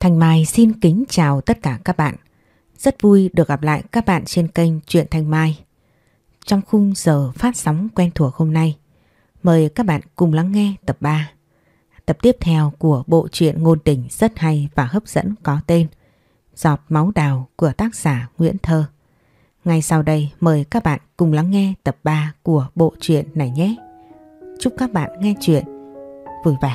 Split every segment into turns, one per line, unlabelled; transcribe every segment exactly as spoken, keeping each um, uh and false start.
Thanh Mai xin kính chào tất cả các bạn. Rất vui được gặp lại các bạn trên kênh Truyện Thanh Mai. Trong khung giờ phát sóng quen thuộc hôm nay, mời các bạn cùng lắng nghe tập ba. Tập tiếp theo của bộ truyện ngôn tình rất hay và hấp dẫn có tên Giọt máu đào của tác giả Nguyễn Thơ. Ngay sau đây mời các bạn cùng lắng nghe tập ba của bộ truyện này nhé. Chúc các bạn nghe truyện vui vẻ.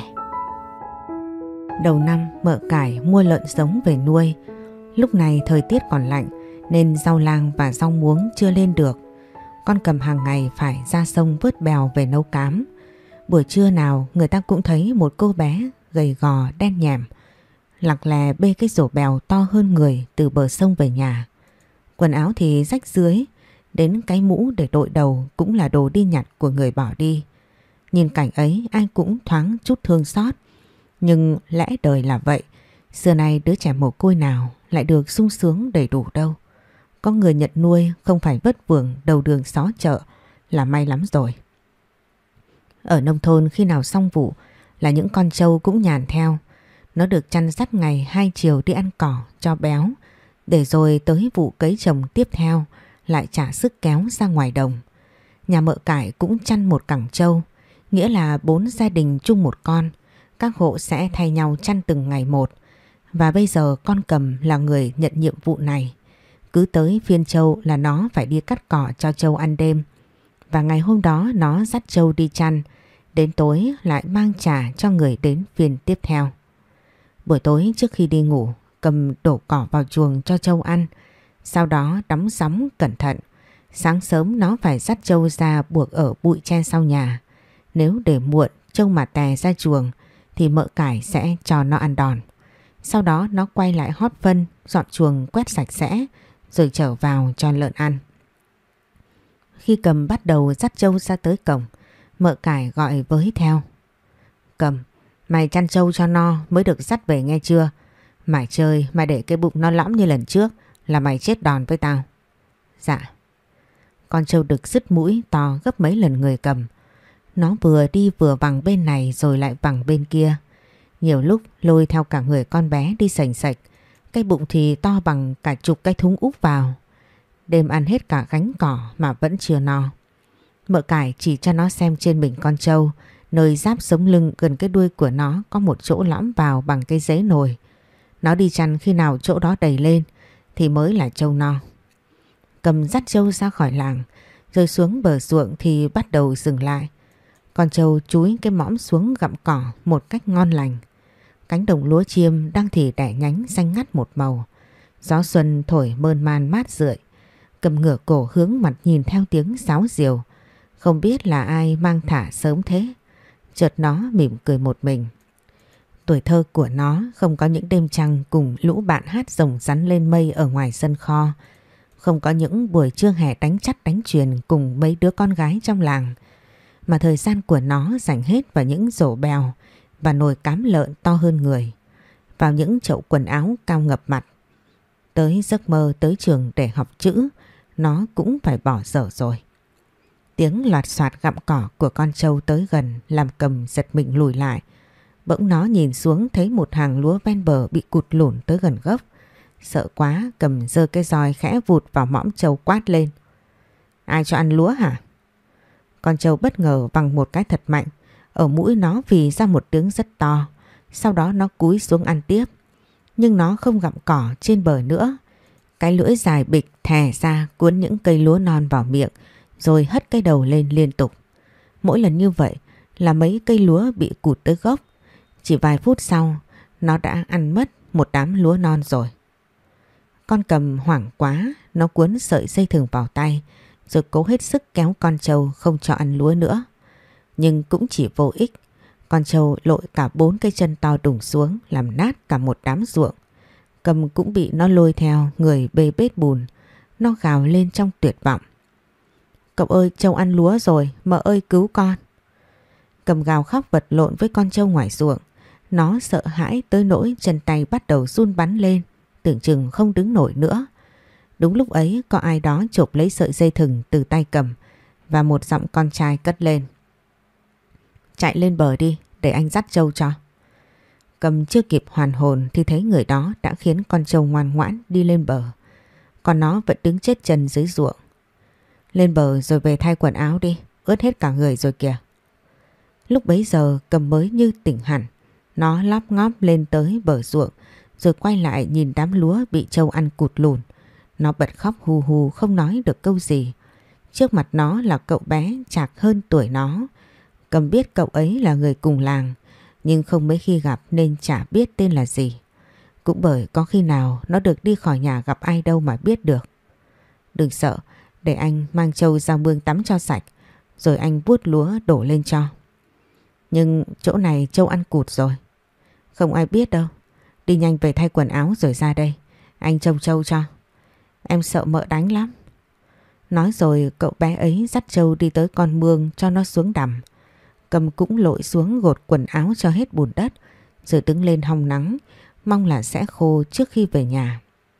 Đầu năm mợ cải mua lợn giống về nuôi. Lúc này thời tiết còn lạnh nên rau lang và rau muống chưa lên được. Con Cầm hàng ngày phải ra sông vớt bèo về nấu cám. Buổi trưa nào người ta cũng thấy một cô bé gầy gò đen nhẻm lặc lè bê cái rổ bèo to hơn người từ bờ sông về nhà. Quần áo thì rách rưới, đến cái mũ để đội đầu cũng là đồ đi nhặt của người bỏ đi. Nhìn cảnh ấy ai cũng thoáng chút thương xót. Nhưng lẽ đời là vậy, xưa nay đứa trẻ mồ côi nào lại được sung sướng đầy đủ đâu. Có người nhận nuôi không phải vất vưởng đầu đường xó chợ là may lắm rồi. Ở nông thôn khi nào xong vụ là những con trâu cũng nhàn theo. Nó được chăn dắt ngày hai chiều đi ăn cỏ cho béo, để rồi tới vụ cấy trồng tiếp theo lại trả sức kéo ra ngoài đồng. Nhà mợ cải cũng chăn một cẳng trâu, nghĩa là bốn gia đình chung một con. Các hộ sẽ thay nhau chăn từng ngày một. Và bây giờ con Cầm là người nhận nhiệm vụ này. Cứ tới phiên trâu là nó phải đi cắt cỏ cho trâu ăn đêm. Và ngày hôm đó nó dắt trâu đi chăn, đến tối lại mang trả cho người đến phiên tiếp theo. Buổi tối trước khi đi ngủ, Cầm đổ cỏ vào chuồng cho trâu ăn, sau đó đóng sóng cẩn thận. Sáng sớm nó phải dắt trâu ra buộc ở bụi tre sau nhà. Nếu để muộn trâu mà tè ra chuồng thì mợ cải sẽ cho nó ăn đòn. Sau đó nó quay lại hót phân, dọn chuồng quét sạch sẽ rồi trở vào cho lợn ăn. Khi Cầm bắt đầu dắt trâu ra tới cổng, mợ cải gọi với theo: "Cầm, mày chăn trâu cho no mới được dắt về nghe chưa? Mày chơi mà để cái bụng nó lõm như lần trước là mày chết đòn với tao." "Dạ." Con trâu đực sứt mũi to gấp mấy lần người Cầm. Nó vừa đi vừa vằng bên này rồi lại vằng bên kia. Nhiều lúc lôi theo cả người con bé đi sành sạch. Cái bụng thì to bằng cả chục cái thúng úp vào. Đêm ăn hết cả gánh cỏ mà vẫn chưa no. Mợ cải chỉ cho nó xem trên mình con trâu, nơi giáp sống lưng gần cái đuôi của nó có một chỗ lõm vào bằng cái giấy nồi. Nó đi chăn khi nào chỗ đó đầy lên thì mới là trâu no. Cầm dắt trâu ra khỏi làng, rồi xuống bờ ruộng thì bắt đầu dừng lại. Con trâu chúi cái mõm xuống gặm cỏ một cách ngon lành. Cánh đồng lúa chiêm đang thì đẻ nhánh xanh ngắt một màu. Gió xuân thổi mơn man mát rượi. Cầm ngửa cổ hướng mặt nhìn theo tiếng sáo diều. Không biết là ai mang thả sớm thế. Chợt nó mỉm cười một mình. Tuổi thơ của nó không có những đêm trăng cùng lũ bạn hát rồng rắn lên mây ở ngoài sân kho. Không có những buổi trưa hè đánh chắt đánh chuyền cùng mấy đứa con gái trong làng. Mà thời gian của nó dành hết vào những rổ bèo và nồi cám lợn to hơn người, vào những chậu quần áo cao ngập mặt. Tới giấc mơ tới trường để học chữ, nó cũng phải bỏ dở rồi. Tiếng loạt soạt gặm cỏ của con trâu tới gần làm Cầm giật mình lùi lại. Bỗng nó nhìn xuống thấy một hàng lúa ven bờ bị cụt lủn tới gần gốc. Sợ quá, Cầm giơ cái roi khẽ vụt vào mõm trâu quát lên: "Ai cho ăn lúa hả?" Con trâu bất ngờ bằng một cái thật mạnh, ở mũi nó phì ra một tiếng rất to. Sau đó nó cúi xuống ăn tiếp. Nhưng nó không gặm cỏ trên bờ nữa. Cái lưỡi dài bịch thè ra cuốn những cây lúa non vào miệng, rồi hất cái đầu lên liên tục. Mỗi lần như vậy là mấy cây lúa bị cụt tới gốc. Chỉ vài phút sau, nó đã ăn mất một đám lúa non rồi. Con Cầm hoảng quá, nó cuốn sợi dây thừng vào tay, rồi cố hết sức kéo con trâu không cho ăn lúa nữa. Nhưng cũng chỉ vô ích. Con trâu lội cả bốn cây chân to đùng xuống, làm nát cả một đám ruộng. Cầm cũng bị nó lôi theo, người bê bết bùn. Nó gào lên trong tuyệt vọng: "Cậu ơi, trâu ăn lúa rồi, mợ ơi cứu con." Cầm gào khóc vật lộn với con trâu ngoài ruộng. Nó sợ hãi tới nỗi chân tay bắt đầu run bắn lên, tưởng chừng không đứng nổi nữa. Đúng lúc ấy có ai đó chộp lấy sợi dây thừng từ tay Cầm, và một giọng con trai cất lên: "Chạy lên bờ đi, để anh dắt trâu cho." Cầm chưa kịp hoàn hồn thì thấy người đó đã khiến con trâu ngoan ngoãn đi lên bờ. Còn nó vẫn đứng chết chân dưới ruộng. Lên bờ rồi về thay quần áo đi, ướt hết cả người rồi kìa. Lúc bấy giờ Cầm mới như tỉnh hẳn. Nó lóp ngóp lên tới bờ ruộng rồi quay lại nhìn đám lúa bị trâu ăn cụt lùn. Nó bật khóc hù hù không nói được câu gì. Trước mặt nó là cậu bé chạc hơn tuổi nó. Cầm biết cậu ấy là người cùng làng, nhưng không mấy khi gặp nên chả biết tên là gì. Cũng bởi có khi nào nó được đi khỏi nhà gặp ai đâu mà biết được. Đừng sợ, để anh mang trâu ra mương tắm cho sạch, rồi anh vuốt lúa đổ lên cho. Nhưng chỗ này trâu ăn cụt rồi. Không ai biết đâu. Đi nhanh về thay quần áo rồi ra đây, anh trông trâu cho. Em sợ mợ đánh lắm. Nói rồi cậu bé ấy dắt trâu đi tới con mương cho nó xuống đầm. Cầm cũng lội xuống gột quần áo cho hết bùn đất, rồi đứng lên hong nắng, mong là sẽ khô trước khi về nhà.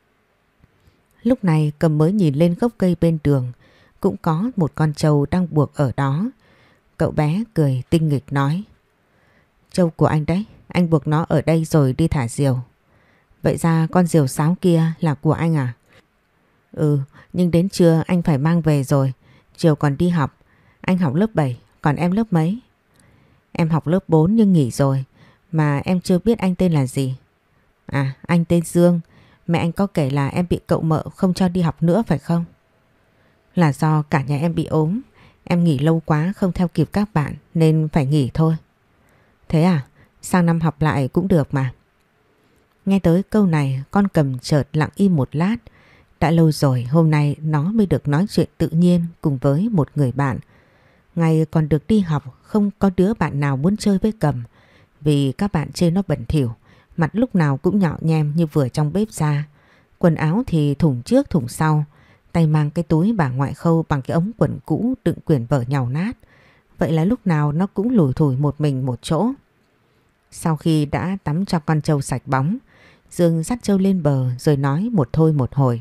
Lúc này Cầm mới nhìn lên gốc cây bên đường, cũng có một con trâu đang buộc ở đó. Cậu bé cười tinh nghịch nói: Trâu của anh đấy, anh buộc nó ở đây rồi đi thả diều. Vậy ra con diều sáo kia là của anh à? Ừ, nhưng đến trưa anh phải mang về rồi, chiều còn đi học. Anh học lớp bảy, còn em lớp mấy? Em học lớp bốn nhưng nghỉ rồi, mà em chưa biết anh tên là gì. À, anh tên Dương, mẹ anh có kể là em bị cậu mợ không cho đi học nữa phải không? Là do cả nhà em bị ốm, em nghỉ lâu quá không theo kịp các bạn nên phải nghỉ thôi. Thế à, sang năm học lại cũng được mà. Nghe tới câu này con Cầm chợt lặng im một lát. Đã lâu rồi hôm nay nó mới được nói chuyện tự nhiên cùng với một người bạn. Ngày còn được đi học không có đứa bạn nào muốn chơi với Cầm, vì các bạn chê nó bẩn thỉu, mặt lúc nào cũng nhọ nhem như vừa trong bếp ra. Quần áo thì thủng trước thủng sau, tay mang cái túi bà ngoại khâu bằng cái ống quần cũ đựng quyển vở nhàu nát. Vậy là lúc nào nó cũng lủi thủi một mình một chỗ. Sau khi đã tắm cho con trâu sạch bóng, Dương dắt trâu lên bờ rồi nói một thôi một hồi: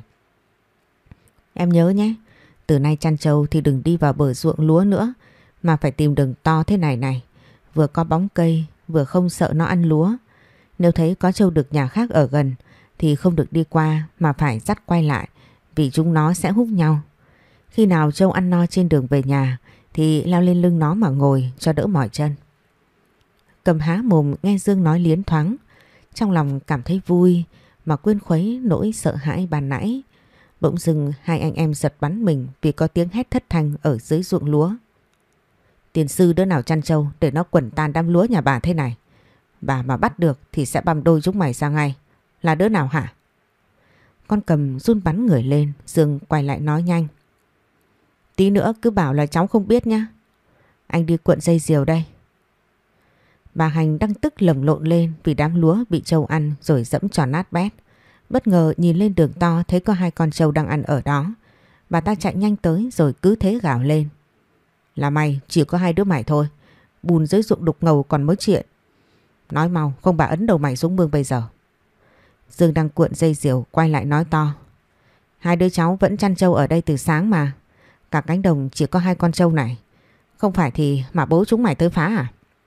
Em nhớ nhé, từ nay chăn trâu thì đừng đi vào bờ ruộng lúa nữa, mà phải tìm đường to thế này này, vừa có bóng cây vừa không sợ nó ăn lúa. Nếu thấy có trâu đực nhà khác ở gần thì không được đi qua mà phải dắt quay lại, vì chúng nó sẽ húc nhau. Khi nào trâu ăn no trên đường về nhà thì leo lên lưng nó mà ngồi cho đỡ mỏi chân. Cầm há mồm nghe Dương nói liến thoáng, trong lòng cảm thấy vui mà quên khuấy nỗi sợ hãi ban nãy. Bỗng dưng hai anh em giật bắn mình vì có tiếng hét thất thanh ở dưới ruộng lúa. Tiền sư đứa nào chăn trâu để nó quẩn tan đám lúa nhà bà thế này? Bà mà bắt được thì sẽ băm đôi chúng mày ra ngay. Là đứa nào hả? Con Cầm run bắn người lên. Dương quay lại nói nhanh: Tí nữa cứ bảo là cháu không biết nhá. Anh đi cuộn dây diều đây. Bà Hành đang tức lầm lộn lên vì đám lúa bị trâu ăn rồi dẫm tròn nát bét. Bất ngờ nhìn lên đường to thấy có hai con trâu đang ăn ở đó. Bà ta chạy nhanh tới rồi cứ thế gào lên: Là mày, chỉ có hai đứa mày thôi. Bùn dưới ruộng đục ngầu còn mới chuyện. Nói mau, không bà ấn đầu mày xuống mương bây giờ. Dương đang cuộn dây diều quay lại nói to: Hai đứa cháu vẫn chăn trâu ở đây từ sáng mà. Cả cánh đồng chỉ có hai con trâu này. Không phải thì mà bố chúng mày tới phá à?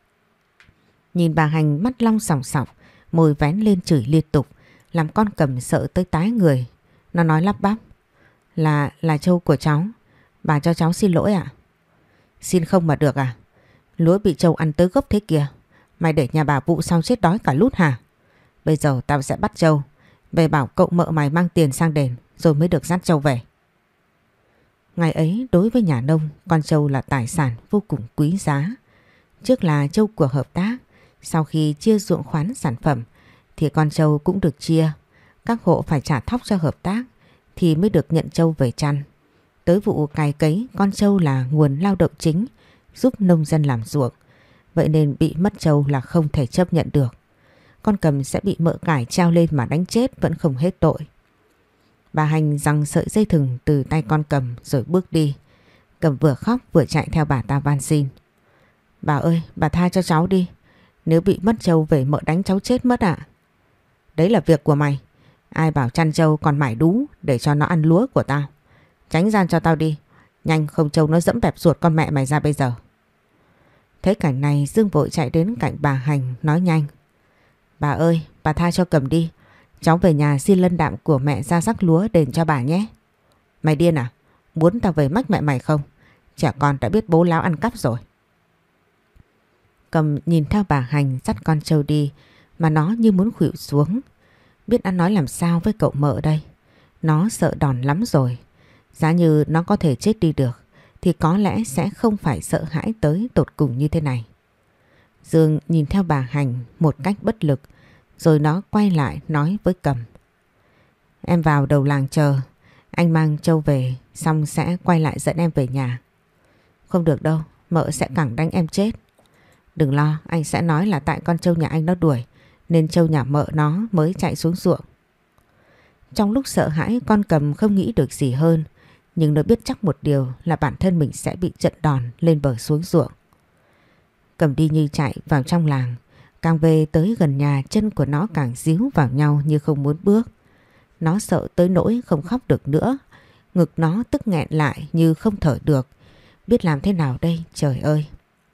Nhìn bà Hành mắt long sòng sọc, môi vén lên chửi liên tục, làm con Cầm sợ tới tái người. Nó nói lắp bắp: Là, là trâu của cháu. Bà cho cháu xin lỗi ạ. Xin không mà được à? Lúa bị trâu ăn tới gốc thế kìa. Mày để nhà bà vụ xong chết đói cả lút hả? Bây giờ tao sẽ bắt trâu về bảo cậu mợ mày mang tiền sang đền rồi mới được dắt trâu về. Ngày ấy đối với nhà nông, con trâu là tài sản vô cùng quý giá. Trước là trâu của hợp tác, sau khi chia ruộng khoán sản phẩm thì con trâu cũng được chia. Các hộ phải trả thóc cho hợp tác thì mới được nhận trâu về chăn. Tới vụ cày cấy, con trâu là nguồn lao động chính giúp nông dân làm ruộng. Vậy nên bị mất trâu là không thể chấp nhận được. Con Cầm sẽ bị mợ cải treo lên mà đánh chết vẫn không hết tội. Bà Hành giằng sợi dây thừng từ tay con Cầm rồi bước đi. Cầm vừa khóc vừa chạy theo bà ta van xin: Bà ơi, bà tha cho cháu đi. Nếu bị mất trâu về mợ đánh cháu chết mất ạ. Đấy là việc của mày. Ai bảo chăn trâu còn mải đú để cho nó ăn lúa của tao. Tránh ra cho tao đi. Nhanh không trâu nó dẫm bẹp ruột con mẹ mày ra bây giờ. Thấy cảnh này Dương vội chạy đến cạnh bà Hành nói nhanh: Bà ơi, bà tha cho Cầm đi. Cháu về nhà xin lân đạm của mẹ ra rắc lúa đền cho bà nhé. Mày điên à? Muốn tao về mách mẹ mày không? Trẻ con đã biết bố láo ăn cắp rồi. Cầm nhìn theo bà Hành dắt con trâu đi mà nó như muốn khuỵu xuống. Biết ăn nói làm sao với cậu Mợ đây. Nó sợ đòn lắm rồi. Giá như nó có thể chết đi được thì có lẽ sẽ không phải sợ hãi tới tột cùng như thế này. Dương nhìn theo bà Hành một cách bất lực, rồi nó quay lại nói với Cầm. Em vào đầu làng chờ, anh mang trâu về xong sẽ quay lại dẫn em về nhà. Không được đâu, Mợ sẽ cẳng đánh em chết. Đừng lo, anh sẽ nói là tại con trâu nhà anh nó đuổi nên trâu nhà Mợ nó mới chạy xuống ruộng. Trong lúc sợ hãi, con Cầm không nghĩ được gì hơn, nhưng nó biết chắc một điều là bản thân mình sẽ bị trận đòn lên bờ xuống ruộng. Cầm đi như chạy vào trong làng, càng về tới gần nhà chân của nó càng díu vào nhau như không muốn bước. Nó sợ tới nỗi không khóc được nữa, ngực nó tức nghẹn lại như không thở được. Biết làm thế nào đây trời ơi.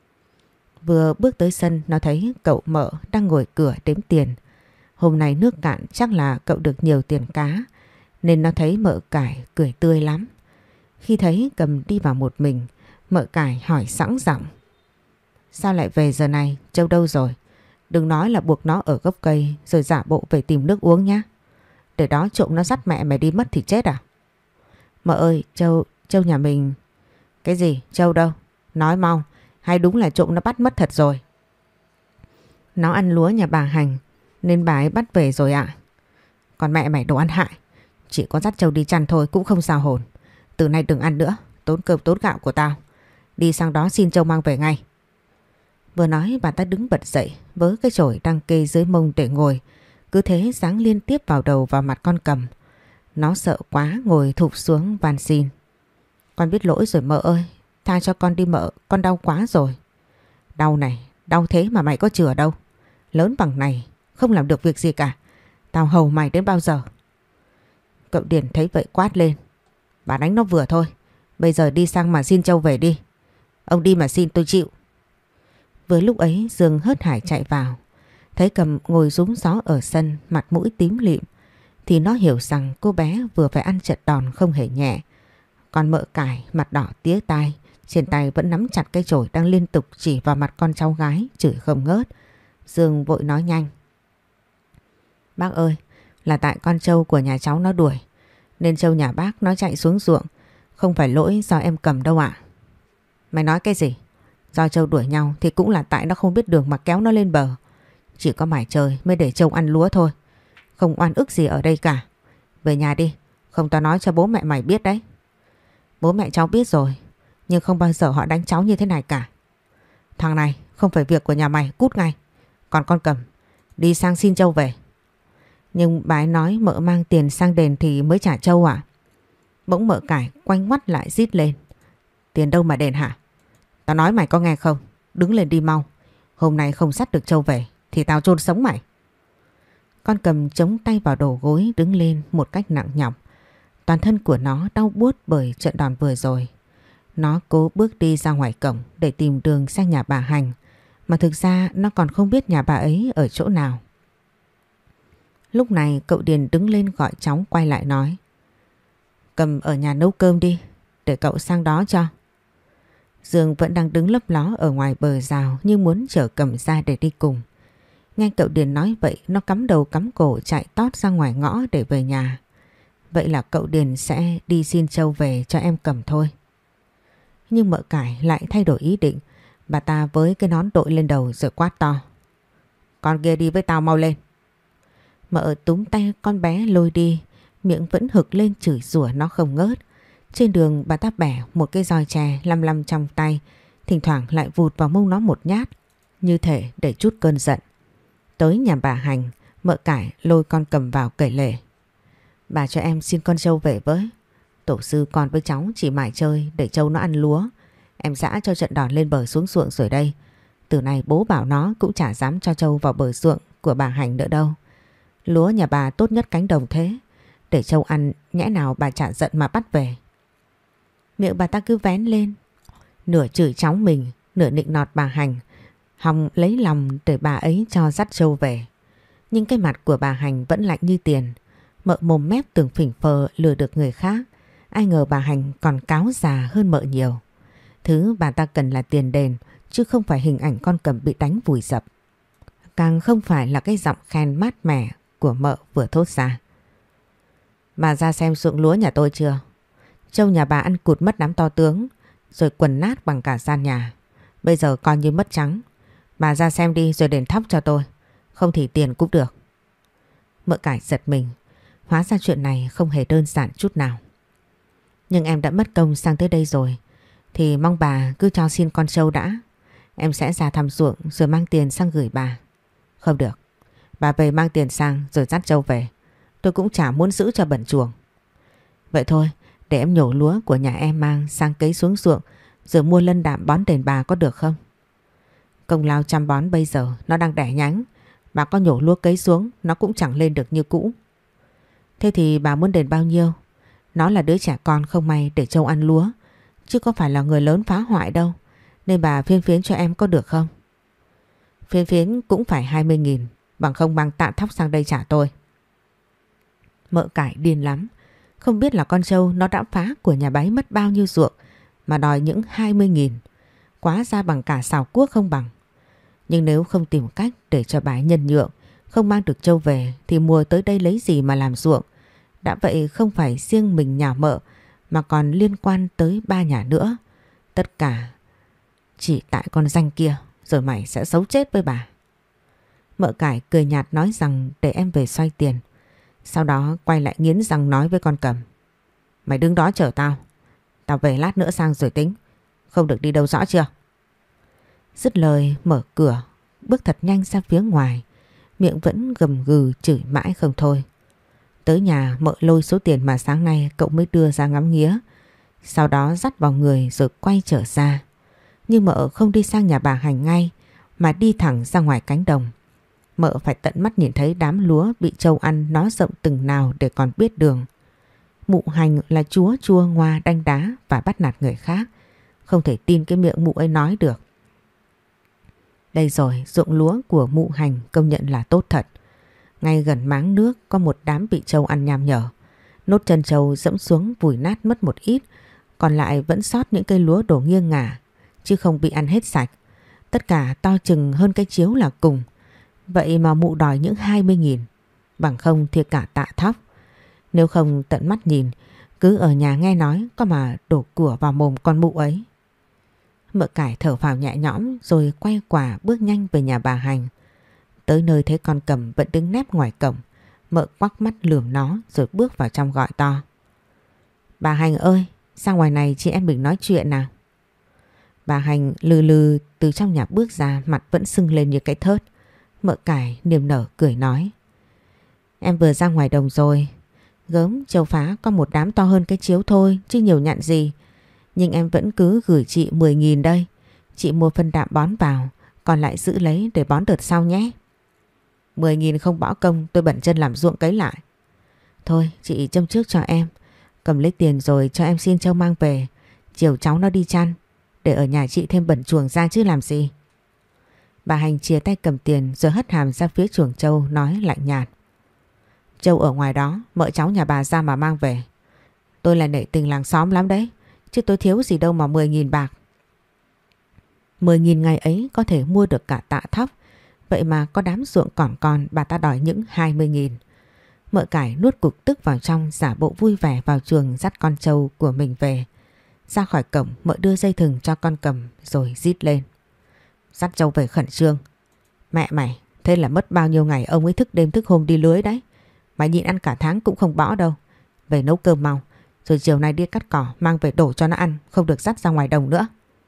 Vừa bước tới sân, nó thấy cậu Mợ đang ngồi cửa đếm tiền. Hôm nay nước cạn chắc là cậu được nhiều tiền cá, nên nó thấy Mợ Cải cười tươi lắm. Khi thấy Cầm đi vào một mình, Mợ Cải hỏi sẵn giọng. Sao lại về giờ này, trâu đâu rồi? Đừng nói là buộc nó ở gốc cây rồi giả bộ về tìm nước uống nhá. Để đó trộm nó dắt mẹ mày đi mất thì chết à? Mợ ơi, trâu, trâu nhà mình... Cái gì, trâu đâu? Nói mau, hay đúng là trộm nó bắt mất thật rồi? Nó ăn lúa nhà bà Hành nên bà ấy bắt về rồi ạ. Còn mẹ mày đồ ăn hại, chỉ có dắt trâu đi chăn thôi cũng không sao hồn. Từ nay đừng ăn nữa, tốn cơm tốn gạo của tao. Đi sang đó xin trâu mang về ngay. Vừa nói bà ta đứng bật dậy với cái chổi đang kê dưới mông để ngồi, cứ thế giáng liên tiếp vào đầu vào mặt con Cầm. Nó sợ quá ngồi thụp xuống van xin. Con biết lỗi rồi Mợ ơi, tha cho con đi Mợ, con đau quá rồi. Đau này, đau thế mà mày có chừa đâu. Lớn bằng này, không làm được việc gì cả. Tao hầu mày đến bao giờ? Cậu Điền thấy vậy quát lên. Bà đánh nó vừa thôi, bây giờ đi sang mà xin trâu về đi. Ông đi mà xin tôi chịu. Với lúc ấy Dương hớt hải chạy vào, thấy Cầm ngồi rúm gió ở sân, mặt mũi tím lịm, thì nó hiểu rằng cô bé vừa phải ăn trận đòn không hề nhẹ. Còn Mợ Cải mặt đỏ tía tai, trên tay vẫn nắm chặt cây chổi đang liên tục chỉ vào mặt con cháu gái, chửi không ngớt. Dương vội nói nhanh. Bác ơi, là tại con trâu của nhà cháu nó đuổi, nên trâu nhà bác nó chạy xuống ruộng, không phải lỗi do em Cầm đâu ạ. Mày nói cái gì? Do trâu đuổi nhau thì cũng là tại nó không biết đường mà kéo nó lên bờ. Chỉ có mải trời mới để trâu ăn lúa thôi. Không oan ức gì ở đây cả. Về nhà đi, không tao nói cho bố mẹ mày biết đấy. Bố mẹ cháu biết rồi, nhưng không bao giờ họ đánh cháu như thế này cả. Thằng này không phải việc của nhà mày, cút ngay. Còn con Cầm, đi sang xin trâu về. Nhưng bà ấy nói Mợ mang tiền sang đền thì mới trả trâu à? Bỗng Mợ Cải quanh mắt lại rít lên. Tiền đâu mà đền hả? Tao nói mày có nghe không? Đứng lên đi mau. Hôm nay không dắt được trâu về thì tao chôn sống mày. Con Cầm chống tay vào đầu gối đứng lên một cách nặng nhọc. Toàn thân của nó đau buốt bởi trận đòn vừa rồi. Nó cố bước đi ra ngoài cổng để tìm đường sang nhà bà Hành, mà thực ra nó còn không biết nhà bà ấy ở chỗ nào. Lúc này cậu Điền đứng lên gọi cháu quay lại nói. Cầm ở nhà nấu cơm đi, để cậu sang đó cho. Dương vẫn đang đứng lấp ló ở ngoài bờ rào như muốn chở Cầm ra để đi cùng. Nghe cậu Điền nói vậy, nó cắm đầu cắm cổ chạy tót ra ngoài ngõ để về nhà. Vậy là cậu Điền sẽ đi xin trâu về cho em Cầm thôi. Nhưng Mợ Cải lại thay đổi ý định. Bà ta với cái nón đội lên đầu rồi quát to. Con kia đi với tao mau lên. Mợ túm tay con bé lôi đi, miệng vẫn hực lên chửi rủa nó không ngớt. Trên đường bà ta bẻ một cái roi chè lăm lăm trong tay, thỉnh thoảng lại vụt vào mông nó một nhát, như thể để trút cơn giận. Tới nhà bà Hành, Mợ Cải lôi con Cầm vào kể lể. Bà cho em xin con trâu về với. Tổ sư con với cháu chỉ mải chơi để trâu nó ăn lúa. Em dã cho trận đòn lên bờ xuống ruộng rồi đây. Từ nay bố bảo nó cũng chả dám cho trâu vào bờ ruộng của bà Hành nữa đâu. Lúa nhà bà tốt nhất cánh đồng thế. Để trâu ăn nhẽ nào bà chả giận mà bắt về. Miệng bà ta cứ vén lên, nửa chửi cháu mình, nửa nịnh nọt bà Hành, hòng lấy lòng để bà ấy cho dắt trâu về. Nhưng cái mặt của bà Hành vẫn lạnh như tiền. Mợ mồm mép tưởng phỉnh phờ lừa được người khác. Ai ngờ bà Hành còn cáo già hơn mợ nhiều. Thứ bà ta cần là tiền đền, chứ không phải hình ảnh con Cầm bị đánh vùi dập. Càng không phải là cái giọng khen mát mẻ của mợ vừa thốt ra. Bà ra xem ruộng lúa nhà tôi chưa? Trâu nhà bà ăn cụt mất đám to tướng, rồi quần nát bằng cả gian nhà. Bây giờ coi như mất trắng. Bà ra xem đi rồi đền thóc cho tôi. Không thì tiền cũng được. Mợ Cải giật mình. Hóa ra chuyện này không hề đơn giản chút nào. Nhưng em đã mất công sang tới đây rồi, thì mong bà cứ cho xin con trâu đã. Em sẽ ra thăm ruộng rồi mang tiền sang gửi bà. Không được. Bà về mang tiền sang rồi dắt trâu về. Tôi cũng chả muốn giữ cho bẩn chuồng. Vậy thôi, để em nhổ lúa của nhà em mang sang cấy xuống ruộng, rồi mua lân đạm bón đền bà có được không? Công lao chăm bón bây giờ nó đang đẻ nhánh. Bà có nhổ lúa cấy xuống nó cũng chẳng lên được như cũ. Thế thì bà muốn đền bao nhiêu? Nó là đứa trẻ con không may để trâu ăn lúa, chứ có phải là người lớn phá hoại đâu. Nên bà phiên phiến cho em có được không? Phiên phiến cũng phải hai mươi nghìn, bằng không mang tạ thóc sang đây trả tôi. Mợ Cải điên lắm. Không biết là con trâu nó đã phá của nhà báy mất bao nhiêu ruộng mà đòi những hai mươi nghìn. Quá ra bằng cả xào cuốc không bằng. Nhưng nếu không tìm cách để cho bà nhân nhượng, không mang được trâu về, thì mua tới đây lấy gì mà làm ruộng. Đã vậy không phải riêng mình nhà mợ, mà còn liên quan tới ba nhà nữa. Tất cả chỉ tại con danh kia, rồi mày sẽ xấu chết với bà. Mợ Cải cười nhạt nói rằng để em về xoay tiền. Sau đó quay lại nghiến răng nói với con Cầm. Mày đứng đó chờ tao. Tao về lát nữa sang rồi tính. Không được đi đâu rõ chưa? Dứt lời mở cửa, bước thật nhanh ra phía ngoài. Miệng vẫn gầm gừ chửi mãi không thôi. Tới nhà mợ lôi số tiền mà sáng nay cậu mới đưa ra ngắm nghía. Sau đó dắt vào người rồi quay trở ra. Nhưng mợ không đi sang nhà bà Hành ngay, mà đi thẳng ra ngoài cánh đồng. Mợ phải tận mắt nhìn thấy đám lúa bị trâu ăn nó rộng từng nào để còn biết đường. Mụ Hành là chúa chua ngoa đanh đá và bắt nạt người khác. Không thể tin cái miệng mụ ấy nói được. Đây rồi, ruộng lúa của mụ Hành công nhận là tốt thật. Ngay gần máng nước có một đám bị trâu ăn nham nhở. Nốt chân trâu dẫm xuống vùi nát mất một ít, còn lại vẫn sót những cây lúa đổ nghiêng ngả, chứ không bị ăn hết sạch. Tất cả to chừng hơn cái chiếu là cùng. Vậy mà mụ đòi những hai mươi nghìn, bằng không thì cả tạ thóc. Nếu không tận mắt nhìn, cứ ở nhà nghe nói có mà đổ của vào mồm con mụ ấy. Mợ Cải thở phào nhẹ nhõm rồi quay quả bước nhanh về nhà bà Hành. Tới nơi thấy con Cầm vẫn đứng nép ngoài cổng. Mợ quắc mắt lườm nó rồi bước vào trong gọi to. Bà Hành ơi, ra ngoài này chị em mình nói chuyện nào. Bà Hành lừ lừ từ trong nhà bước ra, mặt vẫn sưng lên như cái thớt. Mợ Cải niềm nở cười nói. Em vừa ra ngoài đồng rồi. Gớm châu phá có một đám to hơn cái chiếu thôi, chứ nhiều nhặn gì. Nhưng em vẫn cứ gửi chị mười nghìn đây. Chị mua phân đạm bón vào, còn lại giữ lấy để bón đợt sau nhé. mười nghìn không bỏ công, tôi bận chân làm ruộng cấy lại. Thôi chị châm trước cho em. Cầm lấy tiền rồi cho em xin trâu mang về. Chiều cháu nó đi chăn, để ở nhà chị thêm bẩn chuồng ra chứ làm gì. Bà Hành chia tay cầm tiền rồi hất hàm ra phía chuồng trâu nói lạnh nhạt. Trâu ở ngoài đó, mợ cháu nhà bà ra mà mang về. Tôi là nể tình làng xóm lắm đấy, chứ tôi thiếu gì đâu mà mười nghìn bạc. mười nghìn ngày ấy có thể mua được cả tạ thóc. Vậy mà có đám ruộng còn còn bà ta đòi những hai mươi nghìn. Mợ Cải nuốt cục tức vào trong, giả bộ vui vẻ vào chuồng dắt con trâu của mình về. Ra khỏi cổng, mợ đưa dây thừng cho con Cầm rồi rít lên. Dắt trâu về khẩn trương. Mẹ mày, thế là mất bao nhiêu ngày ông ấy thức đêm thức hôm đi lưới đấy. Mày nhịn ăn cả tháng cũng không bỏ đâu. Về nấu cơm mau, rồi chiều nay đi cắt cỏ mang về đổ cho nó ăn, không được dắt ra ngoài đồng nữa.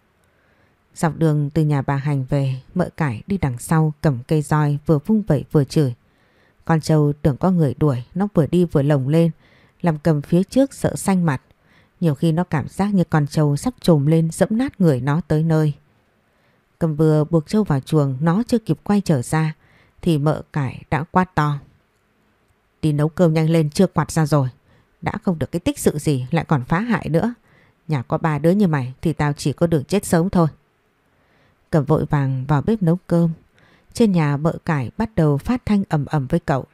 Dọc đường từ nhà bà Hành về, mợ Cải đi đằng sau cầm cây roi vừa vung vẩy vừa chửi. Con trâu tưởng có người đuổi, nó vừa đi vừa lồng lên, làm Cầm phía trước sợ xanh mặt. Nhiều khi nó cảm giác như con trâu sắp trồm lên dẫm nát người nó tới nơi. Cầm vừa buộc trâu vào chuồng, nó chưa kịp quay trở ra thì mợ Cải đã quát to. Đi nấu cơm nhanh lên, chưa quạt ra rồi. Đã không được cái tích sự gì lại còn phá hại nữa. Nhà có ba đứa như mày thì tao chỉ có đường chết sớm thôi. Cầm vội vàng vào bếp nấu cơm. Trên nhà vợ cải bắt đầu phát thanh ầm ầm với cậu.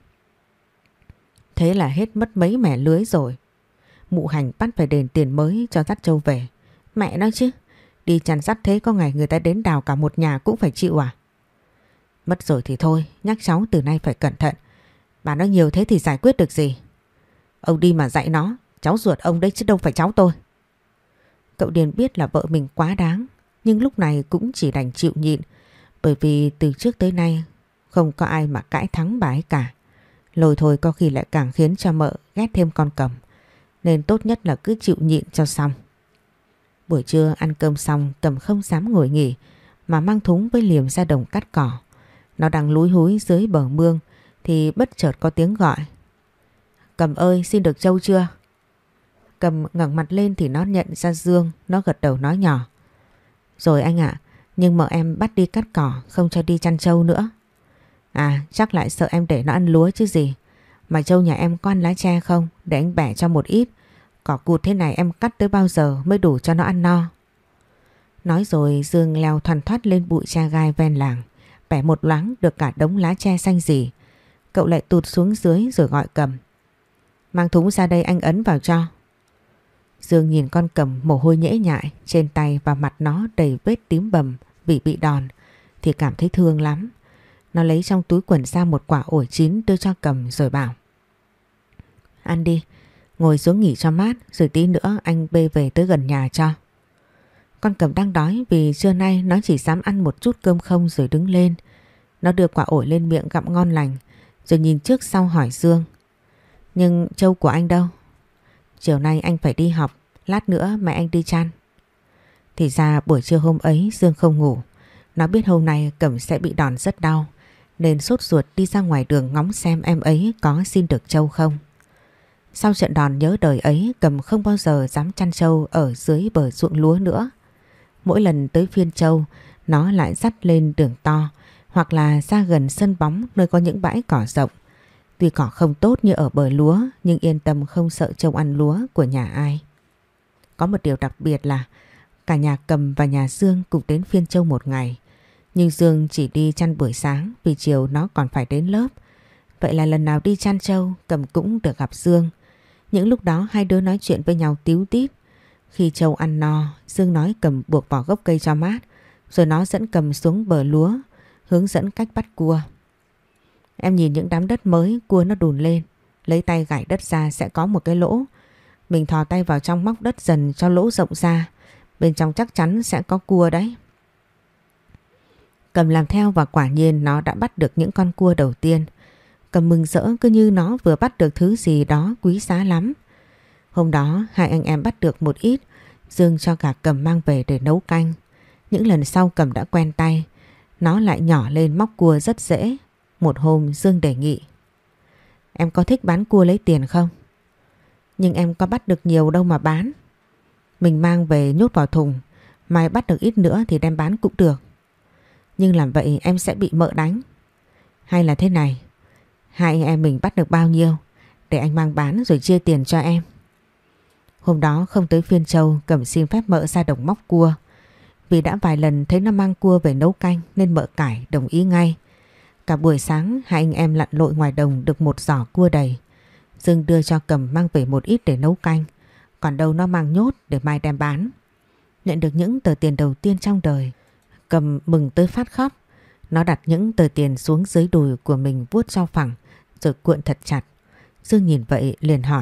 Thế là hết mất mấy mẻ lưới rồi. Mụ Hành bắt phải đền tiền mới cho dắt trâu về. Mẹ nói chứ, đi chăn dắt thế có ngày người ta đến đào cả một nhà cũng phải chịu à? Mất rồi thì thôi, nhắc cháu từ nay phải cẩn thận. Bà nói nhiều thế thì giải quyết được gì? Ông đi mà dạy nó, cháu ruột ông đấy chứ đâu phải cháu tôi. Cậu Điền biết là vợ mình quá đáng, nhưng lúc này cũng chỉ đành chịu nhịn, bởi vì từ trước tới nay không có ai mà cãi thắng bà ấy cả. Lôi thôi có khi lại càng khiến cho mợ ghét thêm con Cầm, nên tốt nhất là cứ chịu nhịn cho xong. Buổi trưa ăn cơm xong, Cầm không dám ngồi nghỉ mà mang thúng với liềm ra đồng cắt cỏ. Nó đang lúi húi dưới bờ mương thì bất chợt có tiếng gọi. Cầm ơi, xin được trâu chưa? Cầm ngẩng mặt lên thì nó nhận ra Dương. Nó gật đầu nói nhỏ. Rồi anh ạ, nhưng mợ em bắt đi cắt cỏ, không cho đi chăn trâu nữa. À, chắc lại sợ em để nó ăn lúa chứ gì. Mà trâu nhà em có ăn lá tre không? Để anh bẻ cho một ít. Cỏ cụt thế này em cắt tới bao giờ mới đủ cho nó ăn no? Nói rồi Dương leo thoăn thoắt lên bụi tre gai ven làng, bẻ một loáng được cả đống lá tre xanh rì. Cậu lại tụt xuống dưới rồi gọi Cầm. Mang thúng ra đây anh ấn vào cho. Dương nhìn con Cầm mồ hôi nhễ nhại, trên tay và mặt nó đầy vết tím bầm vì bị đòn thì cảm thấy thương lắm. Nó lấy trong túi quần ra một quả ổi chín đưa cho Cầm rồi bảo. Ăn đi, ngồi xuống nghỉ cho mát, rồi tí nữa anh bê về tới gần nhà cho. Con Cầm đang đói vì trưa nay nó chỉ dám ăn một chút cơm không rồi đứng lên. Nó đưa quả ổi lên miệng gặm ngon lành, rồi nhìn trước sau hỏi Dương. Nhưng trâu của anh đâu? Chiều nay anh phải đi học, lát nữa mẹ anh đi chăn. Thì ra buổi trưa hôm ấy Dương không ngủ. Nó biết hôm nay Cẩm sẽ bị đòn rất đau, nên sốt ruột đi ra ngoài đường ngóng xem em ấy có xin được trâu không. Sau trận đòn nhớ đời ấy, Cẩm không bao giờ dám chăn trâu ở dưới bờ ruộng lúa nữa. Mỗi lần tới phiên trâu, nó lại dắt lên đường to hoặc là ra gần sân bóng nơi có những bãi cỏ rộng. Tuy cỏ không tốt như ở bờ lúa, nhưng yên tâm không sợ trâu ăn lúa của nhà ai. Có một điều đặc biệt là cả nhà Cầm và nhà Dương cùng đến phiên trâu một ngày. Nhưng Dương chỉ đi chăn buổi sáng vì chiều nó còn phải đến lớp. Vậy là lần nào đi chăn trâu, Cầm cũng được gặp Dương. Những lúc đó hai đứa nói chuyện với nhau tíu tít. Khi trâu ăn no, Dương nói Cầm buộc vào gốc cây cho mát, rồi nó dẫn Cầm xuống bờ lúa, hướng dẫn cách bắt cua. Em nhìn những đám đất mới cua nó đùn lên, lấy tay gảy đất ra sẽ có một cái lỗ. Mình thò tay vào trong móc đất dần cho lỗ rộng ra, bên trong chắc chắn sẽ có cua đấy. Cầm làm theo và quả nhiên nó đã bắt được những con cua đầu tiên. Cầm mừng rỡ cứ như nó vừa bắt được thứ gì đó quý giá lắm. Hôm đó hai anh em bắt được một ít, Dương cho cả Cầm mang về để nấu canh. Những lần sau Cầm đã quen tay, nó lại nhỏ lên móc cua rất dễ. Một hôm Dương đề nghị. Em có thích bán cua lấy tiền không? Nhưng em có bắt được nhiều đâu mà bán. Mình mang về nhốt vào thùng, mai bắt được ít nữa thì đem bán cũng được. Nhưng làm vậy em sẽ bị mợ đánh. Hay là thế này, hai anh em mình bắt được bao nhiêu để anh mang bán rồi chia tiền cho em. Hôm đó không tới phiên Châu, Cẩm xin phép mợ ra đồng móc cua. Vì đã vài lần thấy nó mang cua về nấu canh nên mợ cải đồng ý ngay. Cả buổi sáng hai anh em lặn lội ngoài đồng được một giỏ cua đầy. Dương đưa cho Cẩm mang về một ít để nấu canh, còn đâu nó mang nhốt để mai đem bán. Nhận được những tờ tiền đầu tiên trong đời, Cẩm mừng tới phát khóc. Nó đặt những tờ tiền xuống dưới đùi của mình vuốt cho phẳng rồi cuộn thật chặt. Dương nhìn vậy liền hỏi.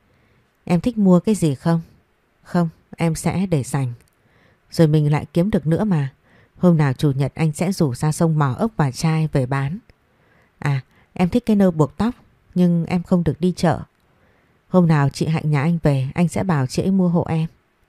Em thích mua cái gì không? Không, em sẽ để dành. Rồi mình lại kiếm được nữa mà. Hôm nào chủ nhật anh sẽ rủ ra sông mò ốc và chai về bán. À, em thích cái nơ buộc tóc, nhưng em không được đi chợ. Hôm nào chị Hạnh nhà anh về, anh sẽ bảo chị ấy mua hộ em.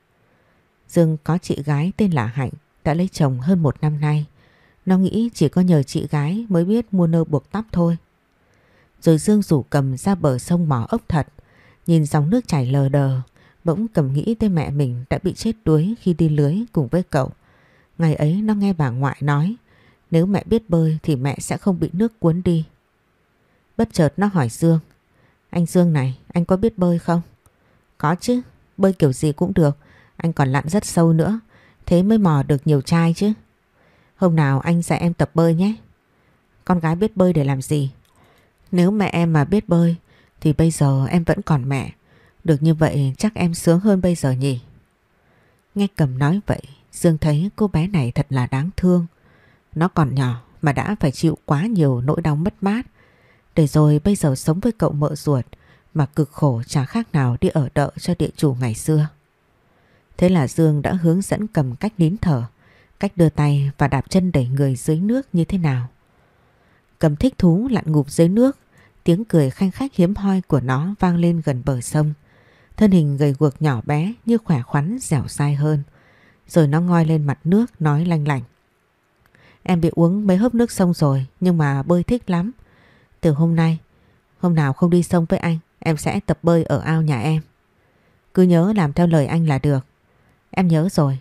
Dương có chị gái tên là Hạnh, đã lấy chồng hơn một năm nay. Nó nghĩ chỉ có nhờ chị gái mới biết mua nơ buộc tóc thôi. Rồi Dương rủ Cầm ra bờ sông mò ốc thật. Nhìn dòng nước chảy lờ đờ, bỗng Cầm nghĩ tới mẹ mình đã bị chết đuối khi đi lưới cùng với cậu. Ngày ấy nó nghe bà ngoại nói, nếu mẹ biết bơi thì mẹ sẽ không bị nước cuốn đi. Bất chợt nó hỏi Dương. Anh Dương này, anh có biết bơi không? Có chứ, bơi kiểu gì cũng được. Anh còn lặn rất sâu nữa, thế mới mò được nhiều chai chứ. Hôm nào anh dạy em tập bơi nhé. con gái biết bơi để làm gì? Nếu mẹ em mà biết bơi thì bây giờ em vẫn còn mẹ. Được như vậy chắc em sướng hơn bây giờ nhỉ? Nghe Cầm nói vậy, Dương thấy cô bé này thật là đáng thương. Nó còn nhỏ mà đã phải chịu quá nhiều nỗi đau mất mát. Để rồi bây giờ sống với cậu mợ ruột mà cực khổ chả khác nào đi ở đợ cho địa chủ ngày xưa. Thế là Dương đã hướng dẫn Cầm cách nín thở, cách đưa tay và đạp chân đẩy người dưới nước như thế nào. Cầm thích thú lặn ngụp dưới nước, tiếng cười khanh khách hiếm hoi của nó vang lên gần bờ sông. Thân hình gầy guộc nhỏ bé như khỏe khoắn dẻo dai hơn. Rồi nó ngoi lên mặt nước nói lanh lảnh: Em bị uống mấy hớp nước sông rồi nhưng mà bơi thích lắm. Từ hôm nay, hôm nào không đi sông với anh, em sẽ tập bơi ở ao nhà em. Cứ nhớ làm theo lời anh là được. Em nhớ rồi.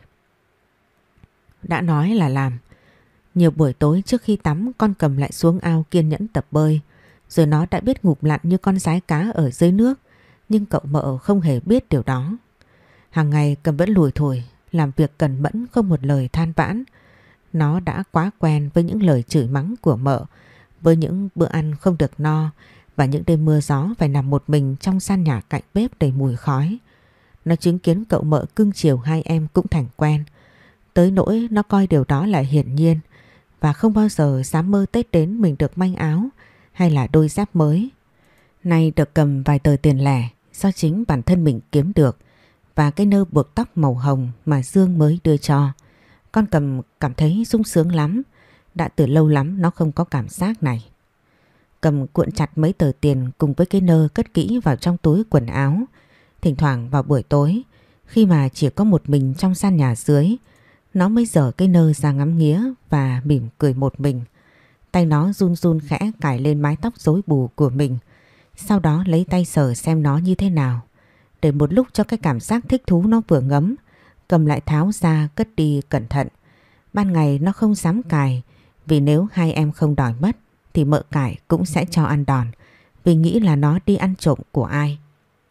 Đã nói là làm. Nhiều buổi tối trước khi tắm, con Cầm lại xuống ao kiên nhẫn tập bơi. Rồi nó đã biết ngụp lặn như con rái cá ở dưới nước. Nhưng cậu mợ không hề biết điều đó. Hàng ngày Cầm vẫn lủi thủi, làm việc cẩn mẫn không một lời than vãn. Nó đã quá quen với những lời chửi mắng của mợ, với những bữa ăn không được no và những đêm mưa gió phải nằm một mình trong gian nhà cạnh bếp đầy mùi khói. Nó chứng kiến cậu mợ cưng chiều hai em cũng thành quen. Tới nỗi nó coi điều đó là hiển nhiên và không bao giờ dám mơ Tết đến mình được manh áo hay là đôi dép mới. Nay được cầm vài tờ tiền lẻ do chính bản thân mình kiếm được và cái nơ buộc tóc màu hồng mà Dương mới đưa cho. Con Cầm cảm thấy sung sướng lắm. Đã từ lâu lắm nó không có cảm giác này. Cầm cuộn chặt mấy tờ tiền cùng với cái nơ cất kỹ vào trong túi quần áo. Thỉnh thoảng vào buổi tối, khi mà chỉ có một mình trong gian nhà dưới, nó mới dở cái nơ ra ngắm nghía và mỉm cười một mình. Tay nó run run khẽ cài lên mái tóc rối bù của mình. Sau đó lấy tay sờ xem nó như thế nào. Để một lúc cho cái cảm giác thích thú nó vừa ngấm, Cầm lại tháo ra cất đi cẩn thận. Ban ngày nó không dám cài, vì nếu hai em không đòi mất thì mợ cải cũng sẽ cho ăn đòn, vì nghĩ là nó đi ăn trộm của ai.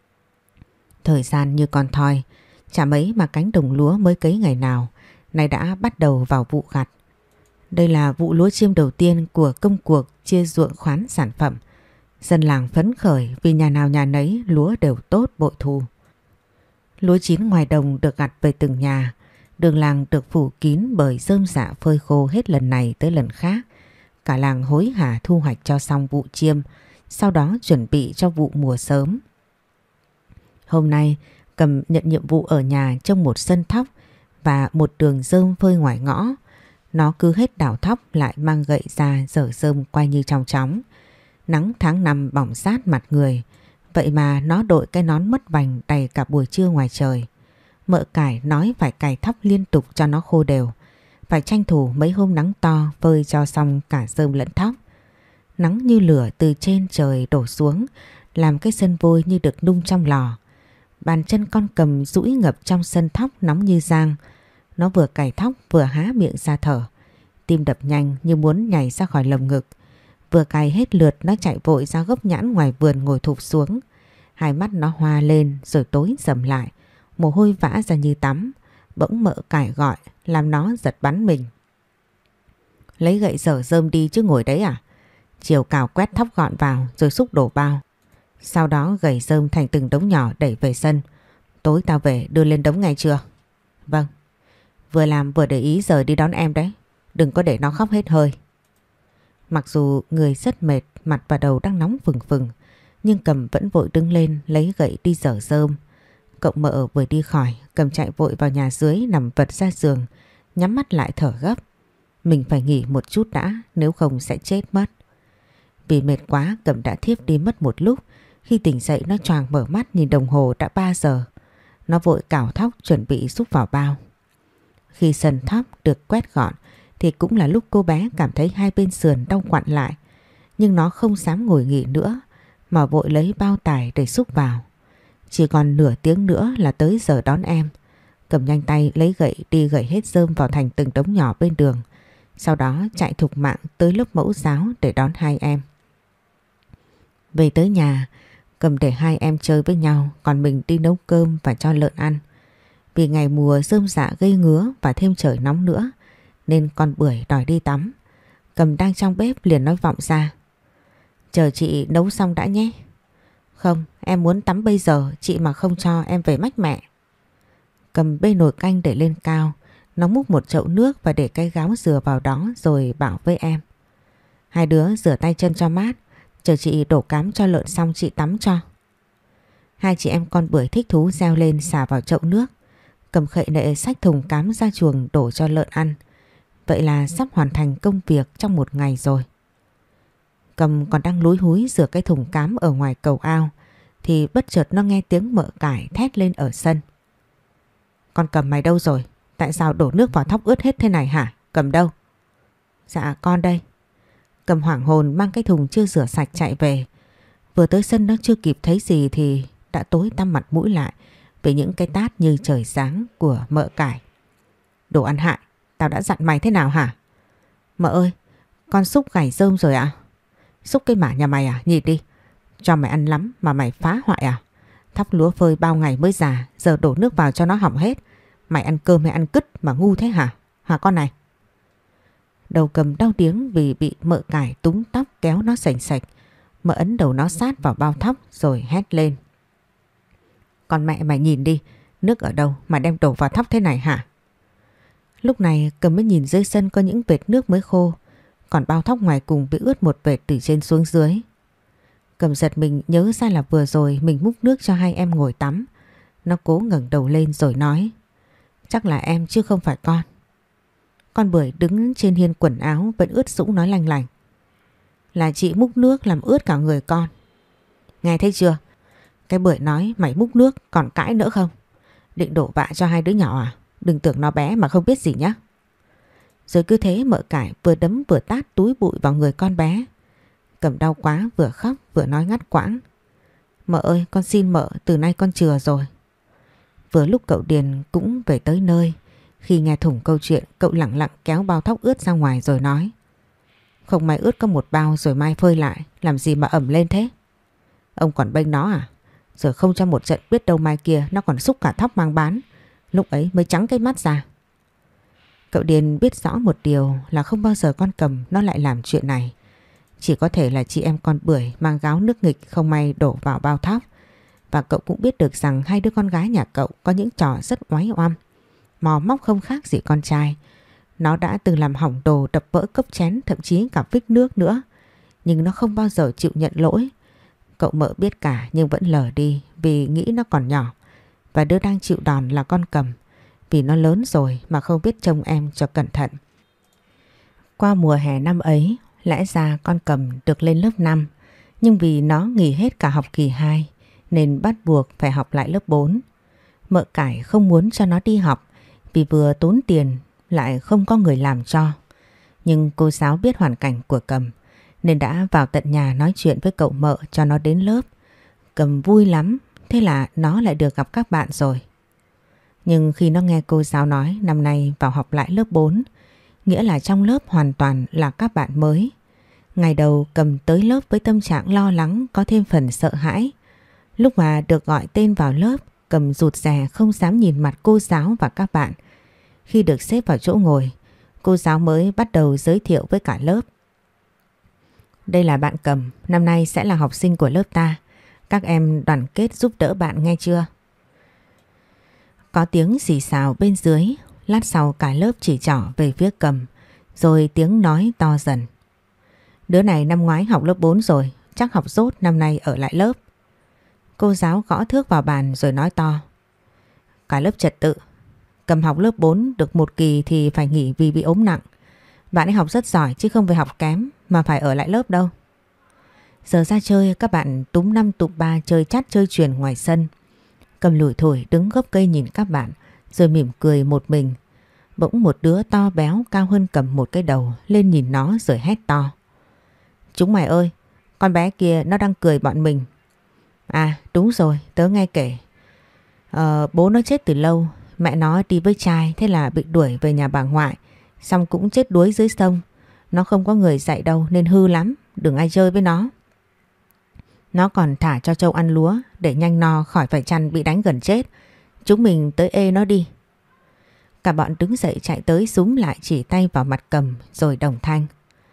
Thời gian như con thoi, chả mấy mà cánh đồng lúa mới cấy ngày nào, nay đã bắt đầu vào vụ gặt. Đây là vụ lúa chiêm đầu tiên của công cuộc chia ruộng khoán sản phẩm. Dân làng phấn khởi vì nhà nào nhà nấy lúa đều tốt bội thu. Lúa chín ngoài đồng được gặt về từng nhà. Đường làng được phủ kín bởi rơm rạ phơi khô hết lần này tới lần khác. Cả làng hối hả thu hoạch cho xong vụ chiêm, sau đó chuẩn bị cho vụ mùa sớm. Hôm nay Cầm nhận nhiệm vụ ở nhà trông một sân thóc và một đường rơm phơi ngoài ngõ. Nó cứ hết đào thóc lại mang gậy ra dở rơm quay như trong chóng. Nắng tháng năm bỏng rát mặt người, vậy mà nó đội cái nón mất vành đầy cả buổi trưa ngoài trời. Mợ cải nói phải cày thóc liên tục cho nó khô đều, phải tranh thủ mấy hôm nắng to phơi cho xong cả rơm lẫn thóc. Nắng như lửa từ trên trời đổ xuống, làm cái sân vôi như được nung trong lò. Bàn chân con Cầm duỗi ngập trong sân thóc nóng như giang. Nó vừa cày thóc vừa há miệng ra thở, tim đập nhanh như muốn nhảy ra khỏi lồng ngực. Vừa cày hết lượt nó chạy vội ra gốc nhãn ngoài vườn ngồi thụp xuống. Hai mắt nó hoa lên rồi tối sầm lại, mồ hôi vã ra như tắm. Bỗng mợ cải gọi làm nó giật bắn mình. Lấy gậy dở rơm đi chứ ngồi đấy à? Chiều cào quét thóc gọn vào rồi xúc đổ bao. Sau đó gầy rơm thành từng đống nhỏ đẩy về sân. Tối tao về đưa lên đống ngay chưa? Vâng. Vừa làm vừa để ý giờ đi đón em đấy. Đừng có để nó khóc hết hơi. Mặc dù người rất mệt, mặt và đầu đang nóng phừng phừng, nhưng Cầm vẫn vội đứng lên lấy gậy đi dở rơm. Cậu mợ vừa đi khỏi, Cầm chạy vội vào nhà dưới nằm vật ra giường, nhắm mắt lại thở gấp. Mình phải nghỉ một chút đã, nếu không sẽ chết mất. Vì mệt quá, Cầm đã thiếp đi mất một lúc. Khi tỉnh dậy nó choàng mở mắt nhìn đồng hồ đã ba giờ. Nó vội cào thóc chuẩn bị xúc vào bao. Khi sân thóc được quét gọn thì cũng là lúc cô bé cảm thấy hai bên sườn đau quặn lại. Nhưng nó không dám ngồi nghỉ nữa mà vội lấy bao tải để xúc vào. Chỉ còn nửa tiếng nữa là tới giờ đón em. Cầm nhanh tay lấy gậy đi gậy hết rơm vào thành từng đống nhỏ bên đường. Sau đó chạy thục mạng tới lớp mẫu giáo để đón hai em. Về tới nhà, Cầm để hai em chơi với nhau, còn mình đi nấu cơm và cho lợn ăn. Vì ngày mùa rơm rạ gây ngứa và thêm trời nóng nữa, nên con Bưởi đòi đi tắm. Cầm đang trong bếp liền nói vọng ra. Chờ chị nấu xong đã nhé. Không, em muốn tắm bây giờ, chị mà không cho em về mách mẹ. Cầm bê nồi canh để lên cao, nó múc một chậu nước và để cái gáo dừa vào đó rồi bảo với em. Hai đứa rửa tay chân cho mát, chờ chị đổ cám cho lợn xong chị tắm cho. Hai chị em con Bưởi thích thú reo lên xả vào chậu nước. Cầm khệ nệ xách thùng cám ra chuồng đổ cho lợn ăn. Vậy là sắp hoàn thành công việc trong một ngày rồi. Cầm còn đang lúi húi rửa cái thùng cám ở ngoài cầu ao thì bất chợt nó nghe tiếng Mợ Cải thét lên ở sân. Con Cầm mày đâu rồi? Tại sao đổ nước vào thóc ướt hết thế này hả? Cầm đâu? Dạ con đây. Cầm hoảng hồn mang cái thùng chưa rửa sạch chạy về. Vừa tới sân nó chưa kịp thấy gì thì đã tối tăm mặt mũi lại với những cái tát như trời sáng của Mợ Cải. Đồ ăn hại, tao đã dặn mày thế nào hả? Mợ ơi, con xúc gảy rơm rồi ạ. À? Xúc cái mả nhà mày à? Nhìn đi, cho mày ăn lắm mà mày phá hoại à? Thóc lúa phơi bao ngày mới già, giờ đổ nước vào cho nó hỏng hết. Mày ăn cơm hay ăn cứt mà ngu thế hả? Hả con này? Đầu Cầm đau điếng vì bị Mợ Cải túm tóc kéo nó sành sạch. Mợ ấn đầu nó sát vào bao thóc rồi hét lên. Con mẹ mày nhìn đi, nước ở đâu mà đem đổ vào thóc thế này hả? Lúc này Cầm mới nhìn dưới sân có những vệt nước mới khô, còn bao thóc ngoài cùng bị ướt một vệt từ trên xuống dưới. Cầm giật mình nhớ ra là vừa rồi mình múc nước cho hai em ngồi tắm. Nó cố ngẩng đầu lên rồi nói. Chắc là em chứ không phải con. Con Bưởi đứng trên hiên quần áo vẫn ướt sũng nói lanh lành. Là chị múc nước làm ướt cả người con. Nghe thấy chưa? Cái Bưởi nói mày múc nước còn cãi nữa không? Định đổ vạ cho hai đứa nhỏ à? Đừng tưởng nó bé mà không biết gì nhá. Rồi cứ thế Mợ Cải vừa đấm vừa tát túi bụi vào người con bé. Cầm đau quá vừa khóc vừa nói ngắt quãng. Mợ ơi, con xin mợ, từ nay con chừa rồi. Vừa lúc cậu Điền cũng về tới nơi. Khi nghe thủng câu chuyện, cậu lặng lặng kéo bao thóc ướt ra ngoài rồi nói. Không may ướt có một bao rồi mai phơi lại, làm gì mà ẩm lên thế? Ông còn bênh nó à? Rồi không cho một trận biết đâu mai kia nó còn xúc cả thóc mang bán. Lúc ấy mới trắng cái mắt ra. Cậu Điền biết rõ một điều là không bao giờ con Cầm nó lại làm chuyện này. Chỉ có thể là chị em con Bưởi mang gáo nước nghịch không may đổ vào bao thóc. Và cậu cũng biết được rằng hai đứa con gái nhà cậu có những trò rất oái oăm. Mò móc không khác gì con trai. Nó đã từng làm hỏng đồ, đập vỡ cốc chén, thậm chí cả phích nước nữa. Nhưng nó không bao giờ chịu nhận lỗi. Cậu Mợ biết cả nhưng vẫn lờ đi vì nghĩ nó còn nhỏ. Và đứa đang chịu đòn là con Cầm. Vì nó lớn rồi mà không biết trông em cho cẩn thận. Qua mùa hè năm ấy, lẽ ra con Cầm được lên lớp năm. Nhưng vì nó nghỉ hết cả học kỳ hai nên bắt buộc phải học lại lớp bốn. Mợ Cải không muốn cho nó đi học vì vừa tốn tiền lại không có người làm cho. Nhưng cô giáo biết hoàn cảnh của Cầm nên đã vào tận nhà nói chuyện với cậu Mợ cho nó đến lớp. Cầm vui lắm, thế là nó lại được gặp các bạn rồi. Nhưng khi nó nghe cô giáo nói năm nay vào học lại lớp bốn, nghĩa là trong lớp hoàn toàn là các bạn mới. Ngày đầu Cầm tới lớp với tâm trạng lo lắng, có thêm phần sợ hãi. Lúc mà được gọi tên vào lớp, Cầm rụt rè không dám nhìn mặt cô giáo và các bạn. Khi được xếp vào chỗ ngồi, cô giáo mới bắt đầu giới thiệu với cả lớp. Đây là bạn Cầm, năm nay sẽ là học sinh của lớp ta. Các em đoàn kết giúp đỡ bạn nghe chưa? Có tiếng xì xào bên dưới, lát sau cả lớp chỉ trỏ về phía Cầm, rồi tiếng nói to dần. Đứa này năm ngoái học lớp bốn rồi, chắc học dốt năm nay ở lại lớp. Cô giáo gõ thước vào bàn rồi nói to. Cả lớp trật tự. Cầm học lớp bốn được một kỳ thì phải nghỉ vì bị ốm nặng. Bạn ấy học rất giỏi chứ không phải học kém mà phải ở lại lớp đâu. Giờ ra chơi các bạn túm năm tụm ba chơi chát chơi chuyền ngoài sân. Cầm lủi thủi đứng gốc cây nhìn các bạn rồi mỉm cười một mình. Bỗng một đứa to béo cao hơn Cầm một cái đầu lên nhìn nó rồi hét to. Chúng mày ơi, con bé kia nó đang cười bọn mình. À đúng rồi, tớ nghe kể. Ờ, bố nó chết từ lâu, mẹ nó đi với trai thế là bị đuổi về nhà bà ngoại. Xong cũng chết đuối dưới sông. Nó không có người dạy đâu nên hư lắm, đừng ai chơi với nó. Nó còn thả cho trâu ăn lúa để nhanh no khỏi phải chăn bị đánh gần chết. Chúng mình tới ê nó đi. Cả bọn đứng dậy chạy tới xúm lại chỉ tay vào mặt Cầm rồi đồng thanh.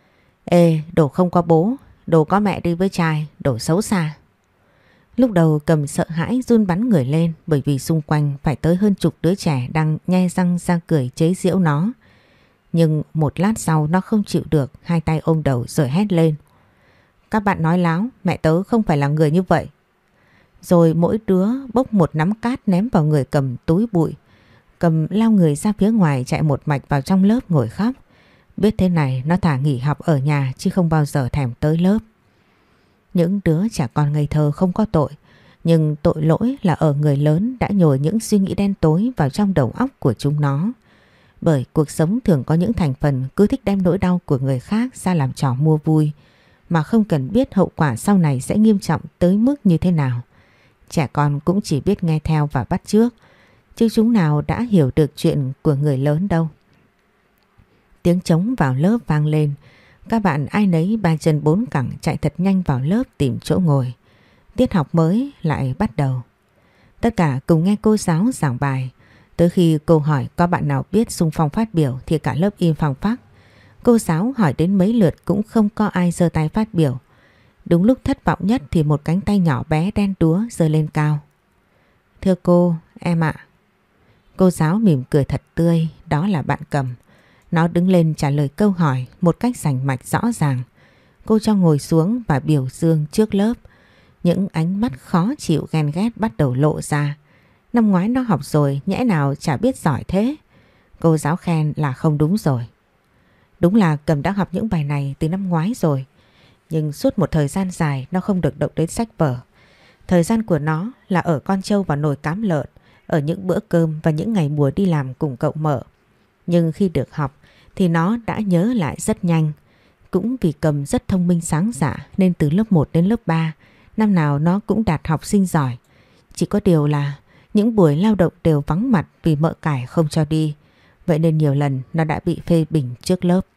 Ê, đồ không có bố, đồ có mẹ đi với trai, đồ xấu xa. Lúc đầu Cầm sợ hãi run bắn người lên bởi vì xung quanh phải tới hơn chục đứa trẻ đang nhe răng ra cười chế giễu nó. Nhưng một lát sau nó không chịu được, hai tay ôm đầu rồi hét lên. Các bạn nói láo, mẹ tớ không phải là người như vậy. Rồi mỗi đứa bốc một nắm cát ném vào người Cầm túi bụi. Cầm lao người ra phía ngoài chạy một mạch vào trong lớp ngồi khóc. Biết thế này nó thả nghỉ học ở nhà chứ không bao giờ thèm tới lớp. Những đứa trẻ con ngây thơ không có tội, nhưng tội lỗi là ở người lớn đã nhồi những suy nghĩ đen tối vào trong đầu óc của chúng nó. Bởi cuộc sống thường có những thành phần cứ thích đem nỗi đau của người khác ra làm trò mua vui, mà không cần biết hậu quả sau này sẽ nghiêm trọng tới mức như thế nào. Trẻ con cũng chỉ biết nghe theo và bắt chước, chứ chúng nào đã hiểu được chuyện của người lớn đâu. Tiếng trống vào lớp vang lên. Các bạn ai nấy ba chân bốn cẳng chạy thật nhanh vào lớp tìm chỗ ngồi. Tiết học mới lại bắt đầu. Tất cả cùng nghe cô giáo giảng bài. Tới khi cô hỏi có bạn nào biết xung phong phát biểu thì cả lớp im phăng phắc. Cô giáo hỏi đến mấy lượt cũng không có ai giơ tay phát biểu. Đúng lúc thất vọng nhất thì một cánh tay nhỏ bé đen đúa giơ lên cao. Thưa cô, em ạ. Cô giáo mỉm cười thật tươi, đó là bạn Cầm. Nó đứng lên trả lời câu hỏi một cách rành mạch rõ ràng. Cô cho ngồi xuống và biểu dương trước lớp. Những ánh mắt khó chịu ghen ghét bắt đầu lộ ra. Năm ngoái nó học rồi, nhẽ nào chả biết giỏi thế. Cô giáo khen là không đúng rồi. Đúng là Cầm đã học những bài này từ năm ngoái rồi. Nhưng suốt một thời gian dài nó không được động đến sách vở. Thời gian của nó là ở con trâu và nồi cám lợn, ở những bữa cơm và những ngày mùa đi làm cùng cậu mợ. Nhưng khi được học thì nó đã nhớ lại rất nhanh. Cũng vì Cầm rất thông minh sáng dạ nên từ lớp một đến lớp ba, năm nào nó cũng đạt học sinh giỏi. Chỉ có điều là những buổi lao động đều vắng mặt vì mợ cải không cho đi. Vậy nên nhiều lần nó đã bị phê bình trước lớp.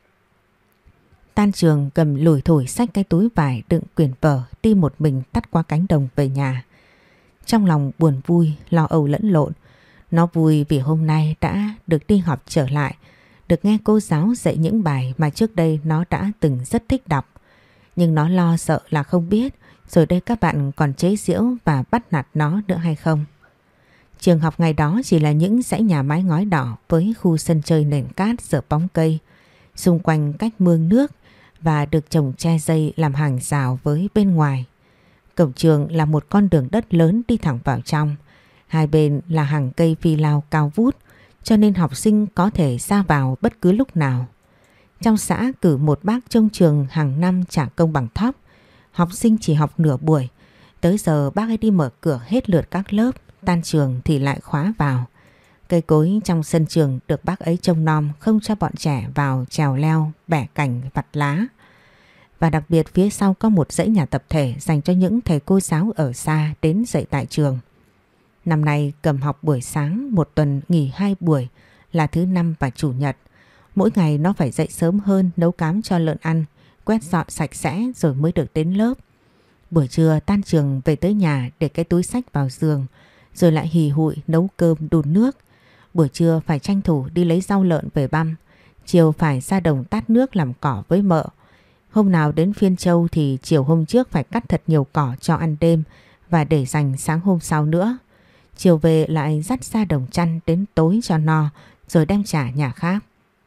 Tan trường Cầm lủi thủi xách cái túi vải đựng quyển vở đi một mình tắt qua cánh đồng về nhà. Trong lòng buồn vui, lo âu lẫn lộn. Nó vui vì hôm nay đã được đi học trở lại, được nghe cô giáo dạy những bài mà trước đây nó đã từng rất thích đọc. Nhưng nó lo sợ là không biết rồi đây các bạn còn chế giễu và bắt nạt nó nữa hay không. Trường học ngày đó chỉ là những dãy nhà mái ngói đỏ với khu sân chơi nền cát dợp bóng cây, xung quanh cách mương nước và được trồng tre dây làm hàng rào với bên ngoài. Cổng trường là một con đường đất lớn đi thẳng vào trong. Hai bên là hàng cây phi lao cao vút, cho nên học sinh có thể ra vào bất cứ lúc nào. Trong xã cử một bác trông trường hàng năm trả công bằng thóc. Học sinh chỉ học nửa buổi. Tới giờ bác ấy đi mở cửa hết lượt các lớp, tan trường thì lại khóa vào. Cây cối trong sân trường được bác ấy trông nom không cho bọn trẻ vào trèo leo, bẻ cành, vặt lá. Và đặc biệt phía sau có một dãy nhà tập thể dành cho những thầy cô giáo ở xa đến dạy tại trường. Năm nay Cầm học buổi sáng, một tuần nghỉ hai buổi là thứ năm và chủ nhật. Mỗi ngày nó phải dậy sớm hơn, nấu cám cho lợn ăn, quét dọn sạch sẽ rồi mới được đến lớp. Buổi trưa tan trường về tới nhà để cái túi xách vào giường, rồi lại hì hụi nấu cơm đun nước. Buổi trưa phải tranh thủ đi lấy rau lợn về băm, chiều phải ra đồng tát nước làm cỏ với mợ. Hôm nào đến phiên trâu thì chiều hôm trước phải cắt thật nhiều cỏ cho ăn đêm và để dành sáng hôm sau nữa. Chiều về lại dắt ra đồng chăn đến tối cho no rồi đem trả nhà khác.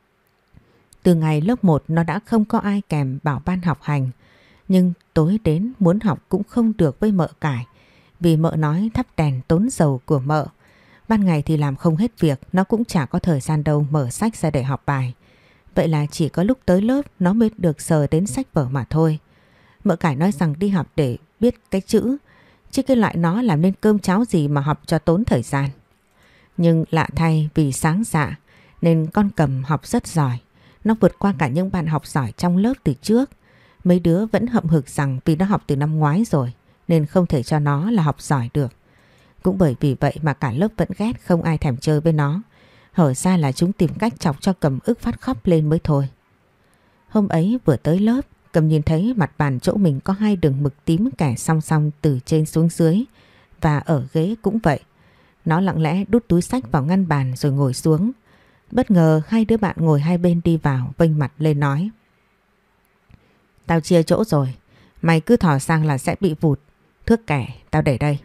Từ ngày lớp một nó đã không có ai kèm bảo ban học hành. Nhưng tối đến muốn học cũng không được với mợ cải, vì mợ nói thắp đèn tốn dầu của mợ. Ban ngày thì làm không hết việc, nó cũng chả có thời gian đâu mở sách ra để học bài. Vậy là chỉ có lúc tới lớp nó mới được sờ đến sách vở mà thôi. Mợ cải nói rằng đi học để biết cái chữ, chứ cái loại nó làm nên cơm cháo gì mà học cho tốn thời gian. Nhưng lạ thay vì sáng dạ nên con Cầm học rất giỏi. Nó vượt qua cả những bạn học giỏi trong lớp từ trước. Mấy đứa vẫn hậm hực rằng vì nó học từ năm ngoái rồi nên không thể cho nó là học giỏi được. Cũng bởi vì vậy mà cả lớp vẫn ghét, không ai thèm chơi với nó. Hở ra là chúng tìm cách chọc cho Cầm ức phát khóc lên mới thôi. Hôm ấy vừa tới lớp, Cầm nhìn thấy mặt bàn chỗ mình có hai đường mực tím kẻ song song từ trên xuống dưới, và ở ghế cũng vậy. Nó lặng lẽ đút túi xách vào ngăn bàn rồi ngồi xuống. Bất ngờ hai đứa bạn ngồi hai bên đi vào vênh mặt lên nói: Tao chia chỗ rồi. Mày cứ thò sang là sẽ bị vụt. Thước kẻ tao để đây.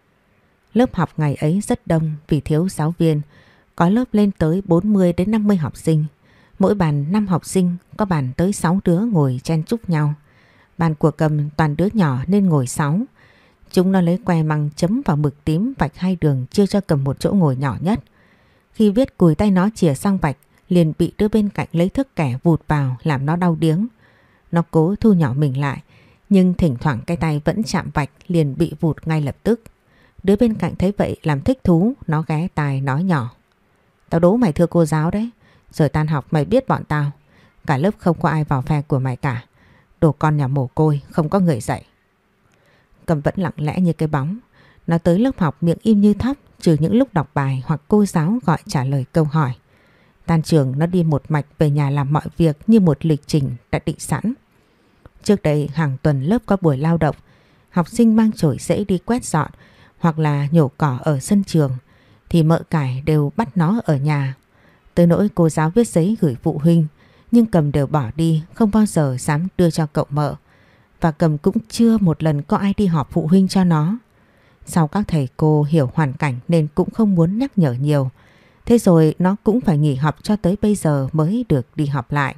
Lớp học ngày ấy rất đông vì thiếu giáo viên. Có lớp lên tới bốn mươi đến năm mươi học sinh. Mỗi bàn năm học sinh, có bàn tới sáu đứa ngồi chen chúc nhau. Bàn của Cầm toàn đứa nhỏ nên ngồi sáu. Chúng nó lấy que măng chấm vào mực tím vạch hai đường chia cho Cầm một chỗ ngồi nhỏ nhất. Khi viết cùi tay nó chìa sang vạch, liền bị đứa bên cạnh lấy thước kẻ vụt vào làm nó đau điếng. Nó cố thu nhỏ mình lại, nhưng thỉnh thoảng cái tay vẫn chạm vạch liền bị vụt ngay lập tức. Đứa bên cạnh thấy vậy làm thích thú, nó ghé tai nói nhỏ. Tao đố mày thưa cô giáo đấy, rồi tan học mày biết bọn tao. Cả lớp không có ai vào phe của mày cả. Đồ con nhà mồ côi, không có người dạy. Cầm vẫn lặng lẽ như cái bóng. Nó tới lớp học miệng im như thóc, trừ những lúc đọc bài hoặc cô giáo gọi trả lời câu hỏi. Tan trường nó đi một mạch về nhà làm mọi việc như một lịch trình đã định sẵn. Trước đây hàng tuần lớp có buổi lao động, học sinh mang chổi rễ đi quét dọn hoặc là nhổ cỏ ở sân trường, thì mợ cải đều bắt nó ở nhà. Tới nỗi cô giáo viết giấy gửi phụ huynh, nhưng Cầm đều bỏ đi, không bao giờ dám đưa cho cậu mợ. Và Cầm cũng chưa một lần có ai đi họp phụ huynh cho nó. Sau các thầy cô hiểu hoàn cảnh nên cũng không muốn nhắc nhở nhiều. Thế rồi nó cũng phải nghỉ học cho tới bây giờ mới được đi học lại.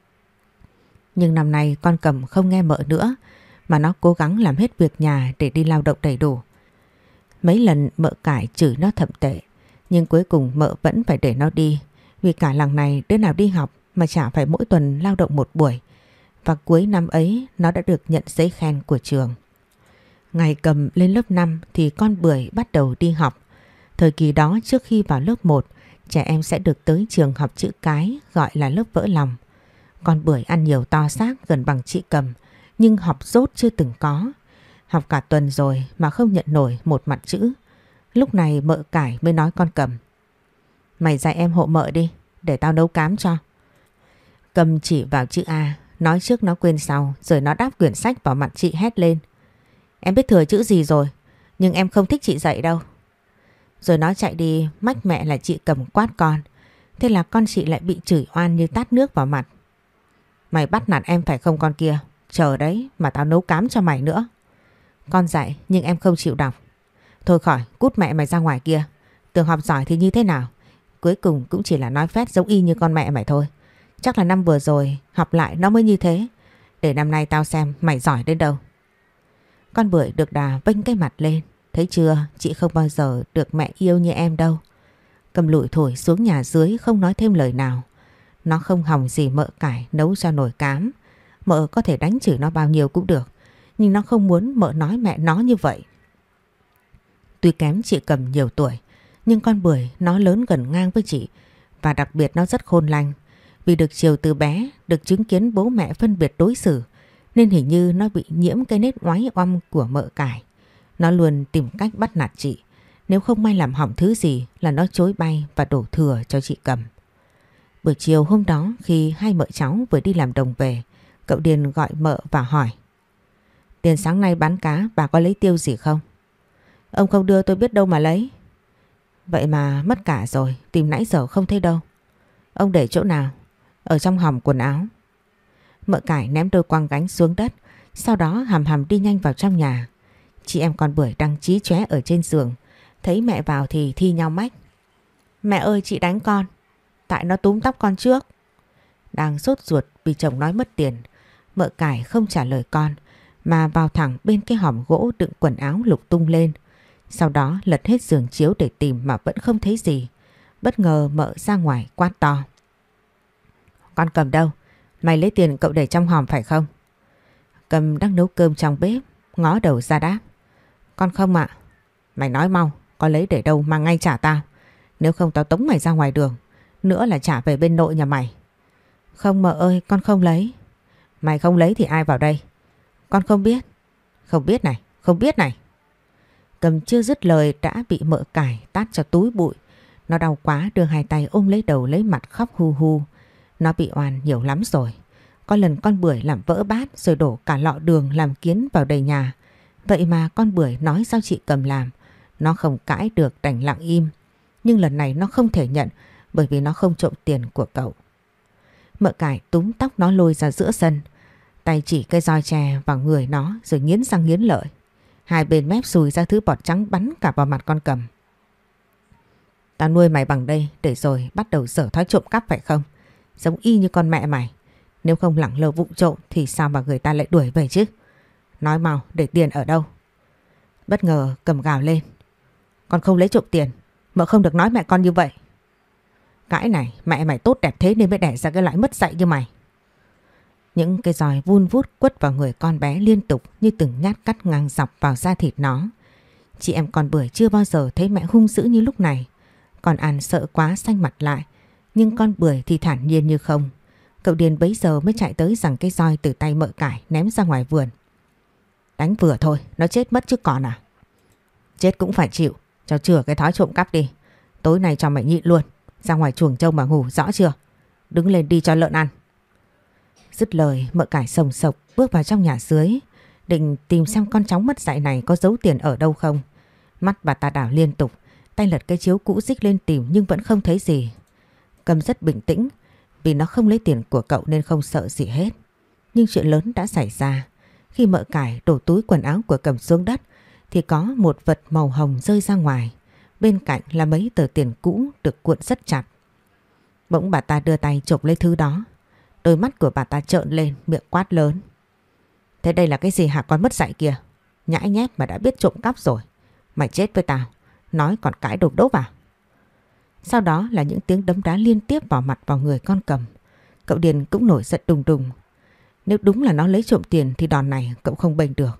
Nhưng năm nay con Cầm không nghe mợ nữa, mà nó cố gắng làm hết việc nhà để đi lao động đầy đủ. Mấy lần mợ cải chửi nó thậm tệ, nhưng cuối cùng mợ vẫn phải để nó đi. Vì cả làng này đứa nào đi học mà chả phải mỗi tuần lao động một buổi. Và cuối năm ấy nó đã được nhận giấy khen của trường. Ngày Cầm lên lớp năm thì con Bưởi bắt đầu đi học. Thời kỳ đó trước khi vào lớp một, trẻ em sẽ được tới trường học chữ cái gọi là lớp vỡ lòng. Con Bưởi ăn nhiều to xác gần bằng chị Cầm, nhưng học dốt chưa từng có. Học cả tuần rồi mà không nhận nổi một mặt chữ. Lúc này mợ cải mới nói con Cầm. Mày dạy em hộ mợ đi, để tao nấu cám cho. Cầm chỉ vào chữ A, nói trước nó quên sau, rồi nó đáp quyển sách vào mặt chị hét lên. Em biết thừa chữ gì rồi, nhưng em không thích chị dạy đâu. Rồi nó chạy đi, mách mẹ là chị Cầm quát con. Thế là con chị lại bị chửi oan như tát nước vào mặt. Mày bắt nạt em phải không con kia? Chờ đấy mà tao nấu cám cho mày nữa. Con dạy nhưng em không chịu đọc. Thôi khỏi, cút mẹ mày ra ngoài kia. Tưởng học giỏi thì như thế nào? Cuối cùng cũng chỉ là nói phét giống y như con mẹ mày thôi. Chắc là năm vừa rồi học lại nó mới như thế. Để năm nay tao xem mày giỏi đến đâu. Con Bưởi được đà vênh cái mặt lên. Thấy chưa, chị không bao giờ được mẹ yêu như em đâu. Cầm lủi thổi xuống nhà dưới không nói thêm lời nào. Nó không hòng gì mợ cải nấu cho nồi cám. Mợ có thể đánh chửi nó bao nhiêu cũng được, nhưng nó không muốn mợ nói mẹ nó như vậy. Tuy kém chị Cầm nhiều tuổi, nhưng con Bưởi nó lớn gần ngang với chị. Và đặc biệt nó rất khôn lanh. Vì được chiều từ bé, được chứng kiến bố mẹ phân biệt đối xử, nên hình như nó bị nhiễm cái nết oái oăm của mợ cải. Nó luôn tìm cách bắt nạt chị. Nếu không may làm hỏng thứ gì là nó chối bay và đổ thừa cho chị Cầm. Buổi chiều hôm đó khi hai mợ cháu vừa đi làm đồng về, cậu Điền gọi mợ và hỏi. Tiền sáng nay bán cá bà có lấy tiêu gì không? Ông không đưa tôi biết đâu mà lấy. Vậy mà mất cả rồi, tìm nãy giờ không thấy đâu. Ông để chỗ nào? Ở trong hòm quần áo. Mợ cải ném đôi quăng gánh xuống đất, sau đó hầm hầm đi nhanh vào trong nhà. Chị em con Bưởi đang chí chóe ở trên giường, thấy mẹ vào thì thi nhau mách. Mẹ ơi, chị đánh con, tại nó túm tóc con trước. Đang sốt ruột vì chồng nói mất tiền, mợ cải không trả lời con mà vào thẳng bên cái hòm gỗ đựng quần áo lục tung lên. Sau đó lật hết giường chiếu để tìm mà vẫn không thấy gì. Bất ngờ mợ ra ngoài quát to. Con Cầm đâu? Mày lấy tiền cậu để trong hòm phải không? Cầm đang nấu cơm trong bếp, ngó đầu ra đáp. Con không ạ. Mày nói mau, có lấy để đâu mang ngay trả tao. Nếu không tao tống mày ra ngoài đường, nữa là trả về bên nội nhà mày. Không mợ ơi, con không lấy. Mày không lấy thì ai vào đây? Con không biết. Không biết này, không biết này. Cầm chưa dứt lời đã bị mợ cải tát cho túi bụi. Nó đau quá đưa hai tay ôm lấy đầu lấy mặt khóc hu hu. Nó bị oan nhiều lắm rồi. Có lần con Bưởi làm vỡ bát rồi đổ cả lọ đường làm kiến vào đầy nhà. Vậy mà con Bưởi nói sao chị Cầm làm. Nó không cãi được đành lặng im. Nhưng lần này nó không thể nhận bởi vì nó không trộm tiền của cậu. Mợ cải túm tóc nó lôi ra giữa sân. Tay chỉ cây roi chè vào người nó rồi nghiến răng nghiến lợi. Hai bên mép sùi ra thứ bọt trắng bắn cả vào mặt con Cầm. Tao nuôi mày bằng đây để rồi bắt đầu dở thói trộm cắp phải không? Giống y như con mẹ mày. Nếu không lẳng lơ vụng trộm thì sao mà người ta lại đuổi về chứ? Nói mau, để tiền ở đâu? Bất ngờ Cầm gào lên. Con không lấy trộm tiền. Mợ không được nói mẹ con như vậy. Cãi này, mẹ mày tốt đẹp thế nên mới đẻ ra cái loại mất dạy như mày. Những cây roi vun vút quất vào người con bé liên tục như từng nhát cắt ngang dọc vào da thịt nó. Chị em con Bưởi chưa bao giờ thấy mẹ hung dữ như lúc này. Còn An sợ quá xanh mặt lại, nhưng con Bưởi thì thản nhiên như không. Cậu Điền bấy giờ mới chạy tới giằng cây roi từ tay Mợ Cải ném ra ngoài vườn. Đánh vừa thôi, nó chết mất chứ còn à? Chết cũng phải chịu, cho chừa cái thói trộm cắp đi. Tối nay cho mày nhịn luôn, ra ngoài chuồng trâu mà ngủ, rõ chưa? Đứng lên đi cho lợn ăn. Dứt lời, Mợ Cải sồng sộc bước vào trong nhà dưới, định tìm xem con cháu mất dạy này có giấu tiền ở đâu không. Mắt bà ta đảo liên tục, tay lật cái chiếu cũ rích lên tìm nhưng vẫn không thấy gì. Cầm rất bình tĩnh, vì nó không lấy tiền của cậu nên không sợ gì hết. Nhưng chuyện lớn đã xảy ra. Khi Mợ Cải đổ túi quần áo của Cầm xuống đất thì có một vật màu hồng rơi ra ngoài. Bên cạnh là mấy tờ tiền cũ được cuộn rất chặt. Bỗng bà ta đưa tay chộp lấy thứ đó. Đôi mắt của bà ta trợn lên, miệng quát lớn. Thế đây là cái gì hả con mất dạy kìa? Nhãi nhép mà đã biết trộm cắp rồi. Mày chết với tao. Nói còn cãi độc đốc à? Sau đó là những tiếng đấm đá liên tiếp vào mặt vào người con Cầm. Cậu Điền cũng nổi giận đùng đùng. Nếu đúng là nó lấy trộm tiền thì đòn này cậu không bênh được.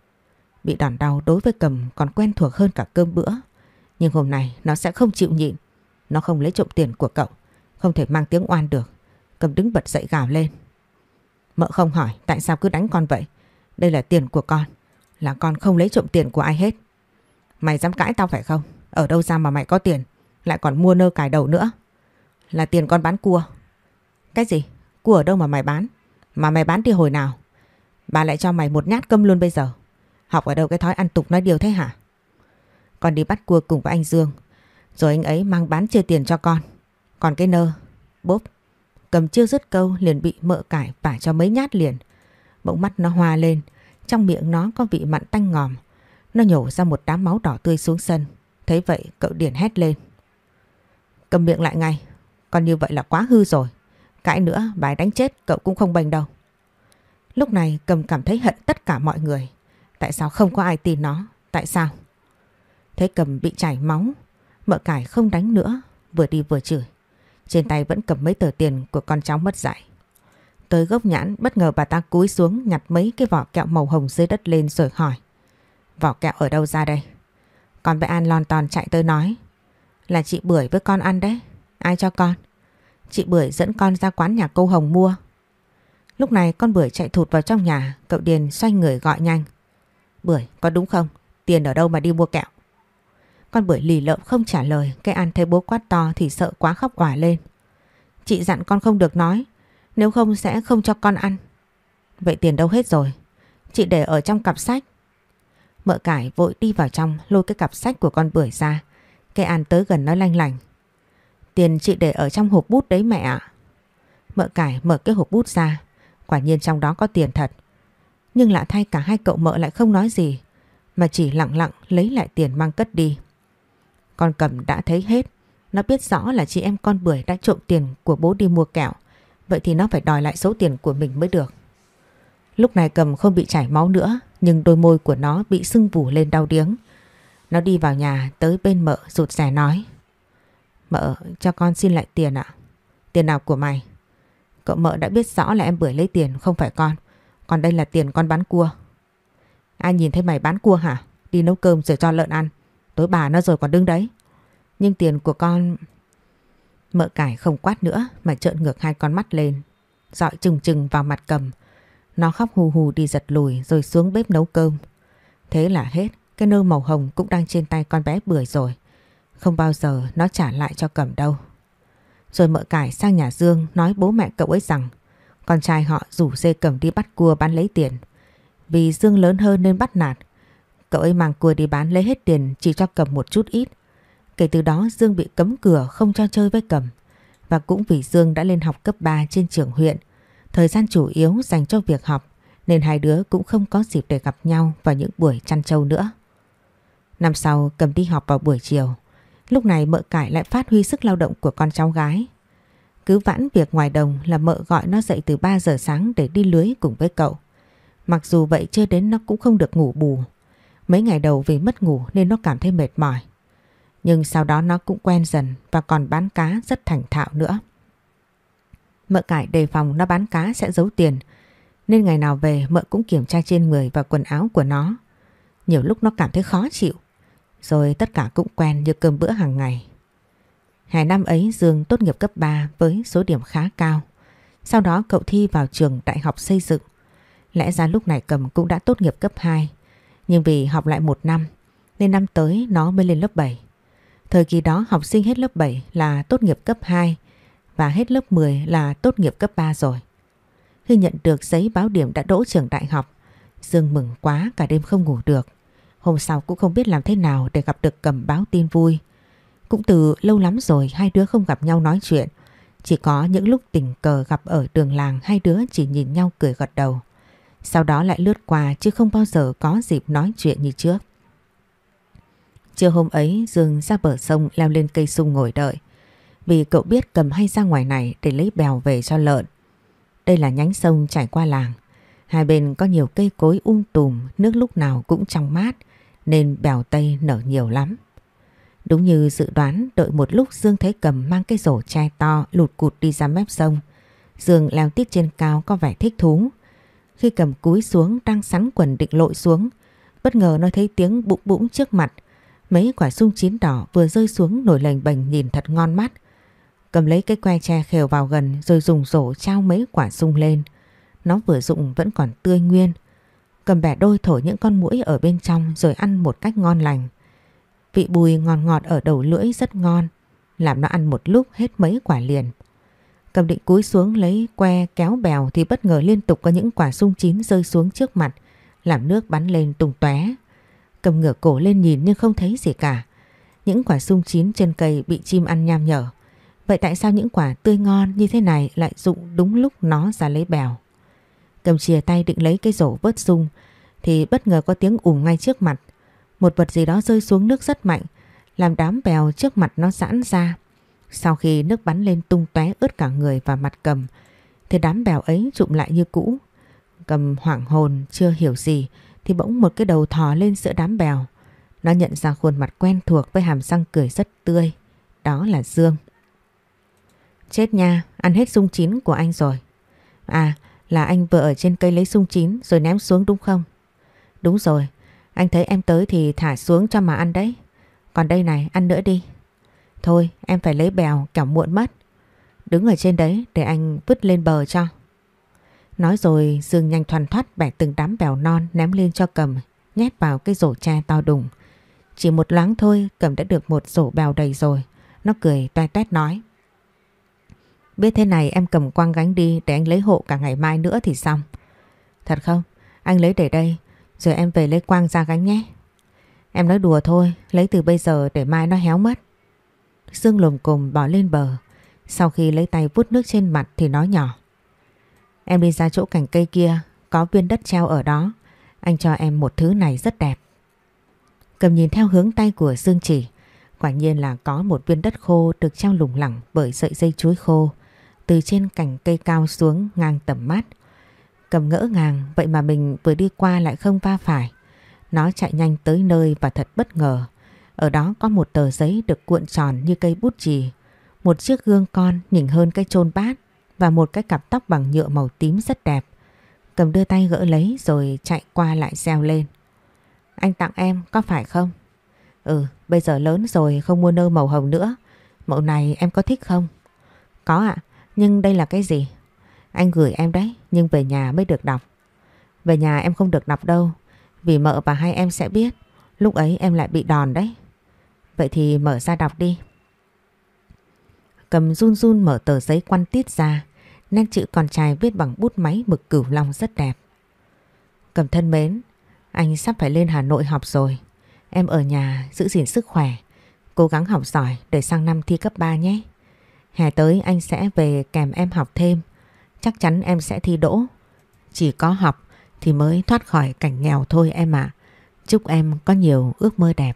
Bị đòn đau đối với Cầm còn quen thuộc hơn cả cơm bữa. Nhưng hôm nay nó sẽ không chịu nhịn. Nó không lấy trộm tiền của cậu, không thể mang tiếng oan được. Cầm đứng bật dậy gào lên. Mợ không hỏi tại sao cứ đánh con vậy. Đây là tiền của con, là con không lấy trộm tiền của ai hết. Mày dám cãi tao phải không? Ở đâu ra mà mày có tiền, lại còn mua nơ cài đầu nữa? Là tiền con bán cua. Cái gì? Cua ở đâu mà mày bán? Mà mày bán đi hồi nào? Bà lại cho mày một nhát câm luôn bây giờ. Học ở đâu cái thói ăn tục nói điều thế hả? Con đi bắt cua cùng với anh Dương, rồi anh ấy mang bán chia tiền cho con. Còn cái nơ, bốp. Cầm chưa dứt câu liền bị Mợ Cải vả cho mấy nhát liền. Bỗng mắt nó hoa lên, trong miệng nó có vị mặn tanh ngòm. Nó nhổ ra một đám máu đỏ tươi xuống sân. Thấy vậy cậu Điền hét lên. Cầm miệng lại ngay, còn như vậy là quá hư rồi. Cãi nữa bà ấy đánh chết cậu cũng không bênh đâu. Lúc này Cầm cảm thấy hận tất cả mọi người. Tại sao không có ai tin nó? Tại sao? Thấy Cầm bị chảy máu, Mợ Cải không đánh nữa, vừa đi vừa chửi. Trên tay vẫn cầm mấy tờ tiền của con cháu mất dạy. Tới gốc nhãn bất ngờ bà ta cúi xuống nhặt mấy cái vỏ kẹo màu hồng dưới đất lên rồi hỏi. Vỏ kẹo ở đâu ra đây? Con bé An lon ton chạy tới nói. Là chị Bưởi với con ăn đấy. Ai cho con? Chị Bưởi dẫn con ra quán nhà cô Hồng mua. Lúc này con Bưởi chạy thụt vào trong nhà. Cậu Điền xoay người gọi nhanh. Bưởi, có đúng không? Tiền ở đâu mà đi mua kẹo? Con Bưởi lì lợm không trả lời. Cái An thấy bố quát to thì sợ quá khóc òa lên. Chị dặn con không được nói, nếu không sẽ không cho con ăn. Vậy tiền đâu hết rồi? Chị để ở trong cặp sách. Mợ Cải vội đi vào trong lôi cái cặp sách của con Bưởi ra. Cái An tới gần nói lanh lành. Tiền chị để ở trong hộp bút đấy mẹ ạ. Mợ Cải mở cái hộp bút ra. Quả nhiên trong đó có tiền thật. Nhưng lạ thay cả hai cậu Mợ lại không nói gì, mà chỉ lặng lặng lấy lại tiền mang cất đi. Con Cầm đã thấy hết. Nó biết rõ là chị em con Bưởi đã trộm tiền của bố đi mua kẹo. Vậy thì nó phải đòi lại số tiền của mình mới được. Lúc này Cầm không bị chảy máu nữa, nhưng đôi môi của nó bị sưng vù lên đau điếng. Nó đi vào nhà tới bên Mợ rụt rè nói. Mợ, cho con xin lại tiền ạ. Tiền nào của mày? Cậu Mợ đã biết rõ là em Bưởi lấy tiền, không phải con. Còn đây là tiền con bán cua. Ai nhìn thấy mày bán cua hả? Đi nấu cơm rồi cho lợn ăn. Tối bà nó rồi còn đứng đấy. Nhưng tiền của con... Mợ Cải không quát nữa mà trợn ngược hai con mắt lên, dọi trừng trừng vào mặt Cầm. Nó khóc hù hù đi giật lùi rồi xuống bếp nấu cơm. Thế là hết. Cái nơ màu hồng cũng đang trên tay con bé Bưởi rồi. Không bao giờ nó trả lại cho Cầm đâu. Rồi Mợ Cải sang nhà Dương nói bố mẹ cậu ấy rằng con trai họ rủ dê Cầm đi bắt cua bán lấy tiền. Vì Dương lớn hơn nên bắt nạt. Cậu ấy mang cua đi bán lấy hết tiền, chỉ cho Cầm một chút ít. Kể từ đó Dương bị cấm cửa không cho chơi với Cầm. Và cũng vì Dương đã lên học cấp ba trên trường huyện, thời gian chủ yếu dành cho việc học, nên hai đứa cũng không có dịp để gặp nhau vào những buổi chăn trâu nữa. Năm sau Cầm đi học vào buổi chiều. Lúc này mợ cải lại phát huy sức lao động của con cháu gái. Cứ vãn việc ngoài đồng là mợ gọi nó dậy từ ba giờ sáng để đi lưới cùng với cậu. Mặc dù vậy chưa đến nó cũng không được ngủ bù. Mấy ngày đầu vì mất ngủ nên nó cảm thấy mệt mỏi. Nhưng sau đó nó cũng quen dần và còn bán cá rất thành thạo nữa. Mợ cải đề phòng nó bán cá sẽ giấu tiền, nên ngày nào về mợ cũng kiểm tra trên người và quần áo của nó. Nhiều lúc nó cảm thấy khó chịu, rồi tất cả cũng quen như cơm bữa hàng ngày. Hè năm ấy Dương tốt nghiệp cấp ba với số điểm khá cao. Sau đó cậu thi vào trường đại học xây dựng. Lẽ ra lúc này Cầm cũng đã tốt nghiệp cấp hai, nhưng vì học lại một năm nên năm tới nó mới lên lớp bảy. Thời kỳ đó học sinh hết lớp bảy là tốt nghiệp cấp hai và hết lớp mười là tốt nghiệp cấp ba rồi. Khi nhận được giấy báo điểm đã đỗ trường đại học, Dương mừng quá cả đêm không ngủ được. Hôm sau cũng không biết làm thế nào để gặp được Cầm báo tin vui. Cũng từ lâu lắm rồi hai đứa không gặp nhau nói chuyện. Chỉ có những lúc tình cờ gặp ở đường làng hai đứa chỉ nhìn nhau cười gật đầu. Sau đó lại lướt qua chứ không bao giờ có dịp nói chuyện như trước. Trưa hôm ấy Dương ra bờ sông leo lên cây sung ngồi đợi. Vì cậu biết Cầm hay ra ngoài này để lấy bèo về cho lợn. Đây là nhánh sông chảy qua làng. Hai bên có nhiều cây cối um tùm, nước lúc nào cũng trong mát nên bèo tây nở nhiều lắm. Đúng như dự đoán, đợi một lúc Dương thấy Cầm mang cái rổ tre to lụt cụt đi ra mép sông. Dương leo tít trên cao có vẻ thích thú. Khi Cầm cúi xuống đang sắn quần định lội xuống, bất ngờ nó thấy tiếng bụng bũng trước mặt. Mấy quả sung chín đỏ vừa rơi xuống nổi lềnh bềnh nhìn thật ngon mắt. Cầm lấy cái que tre khều vào gần rồi dùng rổ trao mấy quả sung lên. Nó vừa rụng vẫn còn tươi nguyên. Cầm bẻ đôi thổi những con muỗi ở bên trong rồi ăn một cách ngon lành. Vị bùi ngọt ngọt ở đầu lưỡi rất ngon, làm nó ăn một lúc hết mấy quả liền. Cầm định cúi xuống lấy que kéo bèo thì bất ngờ liên tục có những quả sung chín rơi xuống trước mặt, làm nước bắn lên tung tóe. Cầm ngửa cổ lên nhìn nhưng không thấy gì cả. Những quả sung chín trên cây bị chim ăn nham nhở. Vậy tại sao những quả tươi ngon như thế này lại rụng đúng lúc nó ra lấy bèo? Cầm chìa tay định lấy cái rổ vớt sung thì bất ngờ có tiếng ùm ngay trước mặt. Một vật gì đó rơi xuống nước rất mạnh, làm đám bèo trước mặt nó giãn ra. Sau khi nước bắn lên tung tóe ướt cả người và mặt Cầm thì đám bèo ấy trụm lại như cũ. Cầm hoảng hồn chưa hiểu gì thì bỗng một cái đầu thò lên giữa đám bèo. Nó nhận ra khuôn mặt quen thuộc với hàm răng cười rất tươi. Đó là Dương. Chết nha, ăn hết sung chín của anh rồi. À, là anh vừa ở trên cây lấy sung chín rồi ném xuống đúng không? Đúng rồi, anh thấy em tới thì thả xuống cho mà ăn đấy. Còn đây này, ăn nữa đi. Thôi, em phải lấy bèo, kẻo muộn mất. Đứng ở trên đấy để anh vứt lên bờ cho. Nói rồi Dương nhanh thoăn thoắt bẻ từng đám bèo non ném lên cho Cầm, nhét vào cái rổ tre to đùng. Chỉ một loáng thôi Cầm đã được một rổ bèo đầy rồi. Nó cười toe toét nói: Biết thế này em cầm quăng gánh đi để anh lấy hộ cả ngày mai nữa thì xong. Thật không? Anh lấy để đây rồi em về lấy quang ra gánh nhé. Em nói đùa thôi, lấy từ bây giờ để mai nó héo mất. Dương lồm cồm bỏ lên bờ. Sau khi lấy tay vuốt nước trên mặt thì nói nhỏ: Em đi ra chỗ cành cây kia, có viên đất treo ở đó. Anh cho em một thứ này rất đẹp. Cầm nhìn theo hướng tay của Dương chỉ. Quả nhiên là có một viên đất khô được treo lủng lẳng bởi sợi dây chuối khô từ trên cành cây cao xuống ngang tầm mắt. Cầm ngỡ ngàng, vậy mà mình vừa đi qua lại không va phải. Nó chạy nhanh tới nơi và thật bất ngờ. Ở đó có một tờ giấy được cuộn tròn như cây bút chì, một chiếc gương con nhỉnh hơn cái chôn bát và một cái cặp tóc bằng nhựa màu tím rất đẹp. Cầm đưa tay gỡ lấy rồi chạy qua lại reo lên: Anh tặng em có phải không? Ừ, bây giờ lớn rồi không mua nơ màu hồng nữa. Mẫu này em có thích không? Có ạ, nhưng đây là cái gì? Anh gửi em đấy, nhưng về nhà mới được đọc. Về nhà em không được đọc đâu, vì mợ và hai em sẽ biết. Lúc ấy em lại bị đòn đấy. Vậy thì mở ra đọc đi. Cầm run run mở tờ giấy quăn tít ra. Nét chữ con trai viết bằng bút máy mực cửu long rất đẹp. Cầm thân mến, anh sắp phải lên Hà Nội học rồi. Em ở nhà giữ gìn sức khỏe, cố gắng học giỏi để sang năm thi cấp ba nhé. Hè tới anh sẽ về kèm em học thêm. Chắc chắn em sẽ thi đỗ. Chỉ có học thì mới thoát khỏi cảnh nghèo thôi em ạ. Chúc em có nhiều ước mơ đẹp.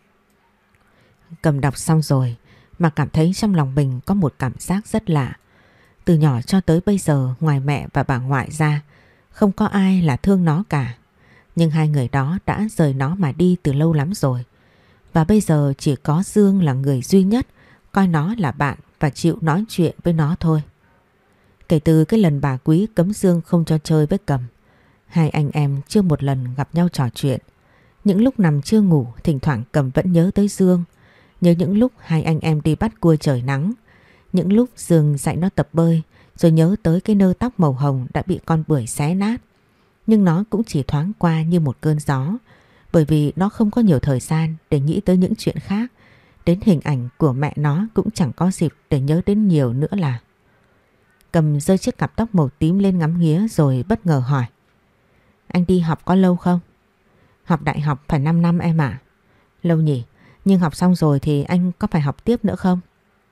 Cầm đọc xong rồi mà cảm thấy trong lòng mình có một cảm giác rất lạ. Từ nhỏ cho tới bây giờ ngoài mẹ và bà ngoại ra không có ai là thương nó cả. Nhưng hai người đó đã rời nó mà đi từ lâu lắm rồi. Và bây giờ chỉ có Dương là người duy nhất coi nó là bạn và chịu nói chuyện với nó thôi. Kể từ cái lần bà Quý cấm Dương không cho chơi với Cầm, hai anh em chưa một lần gặp nhau trò chuyện. Những lúc nằm chưa ngủ, thỉnh thoảng Cầm vẫn nhớ tới Dương. Nhớ những lúc hai anh em đi bắt cua trời nắng, những lúc Dương dạy nó tập bơi, rồi nhớ tới cái nơ tóc màu hồng đã bị con bưởi xé nát. Nhưng nó cũng chỉ thoáng qua như một cơn gió, bởi vì nó không có nhiều thời gian để nghĩ tới những chuyện khác. Đến hình ảnh của mẹ nó cũng chẳng có dịp để nhớ đến nhiều nữa là. Cầm giơ chiếc cặp tóc màu tím lên ngắm nghía rồi bất ngờ hỏi: Anh đi học có lâu không? Học đại học phải năm năm em ạ. Lâu nhỉ, nhưng học xong rồi thì anh có phải học tiếp nữa không?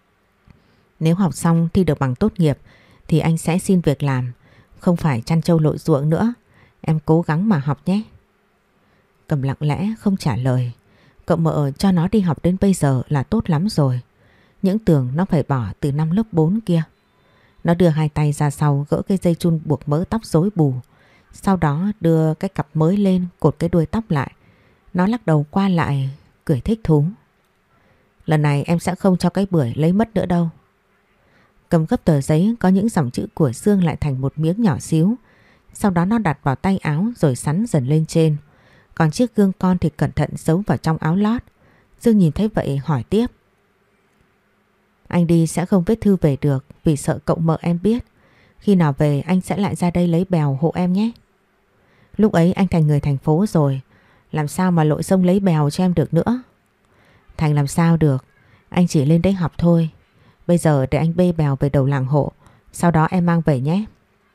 Nếu học xong thi được bằng tốt nghiệp thì anh sẽ xin việc làm, không phải chăn trâu lội ruộng nữa. Em cố gắng mà học nhé. Cầm lặng lẽ không trả lời. Cậu mợ cho nó đi học đến bây giờ là tốt lắm rồi. Những tưởng nó phải bỏ từ năm lớp bốn kia. Nó đưa hai tay ra sau gỡ cái dây chun buộc mớ tóc rối bù. Sau đó đưa cái cặp mới lên cột cái đuôi tóc lại. Nó lắc đầu qua lại cười thích thú. Lần này em sẽ không cho cái bưởi lấy mất nữa đâu. Cầm gấp tờ giấy có những dòng chữ của Dương lại thành một miếng nhỏ xíu. Sau đó nó đặt vào tay áo rồi sắn dần lên trên. Còn chiếc gương con thì cẩn thận giấu vào trong áo lót. Dương nhìn thấy vậy hỏi tiếp: Anh đi sẽ không viết thư về được vì sợ cậu mợ em biết. Khi nào về anh sẽ lại ra đây lấy bèo hộ em nhé. Lúc ấy anh thành người thành phố rồi, làm sao mà lội sông lấy bèo cho em được nữa. Thành làm sao được, anh chỉ lên đấy học thôi. Bây giờ để anh bê bèo về đầu làng hộ, sau đó em mang về nhé.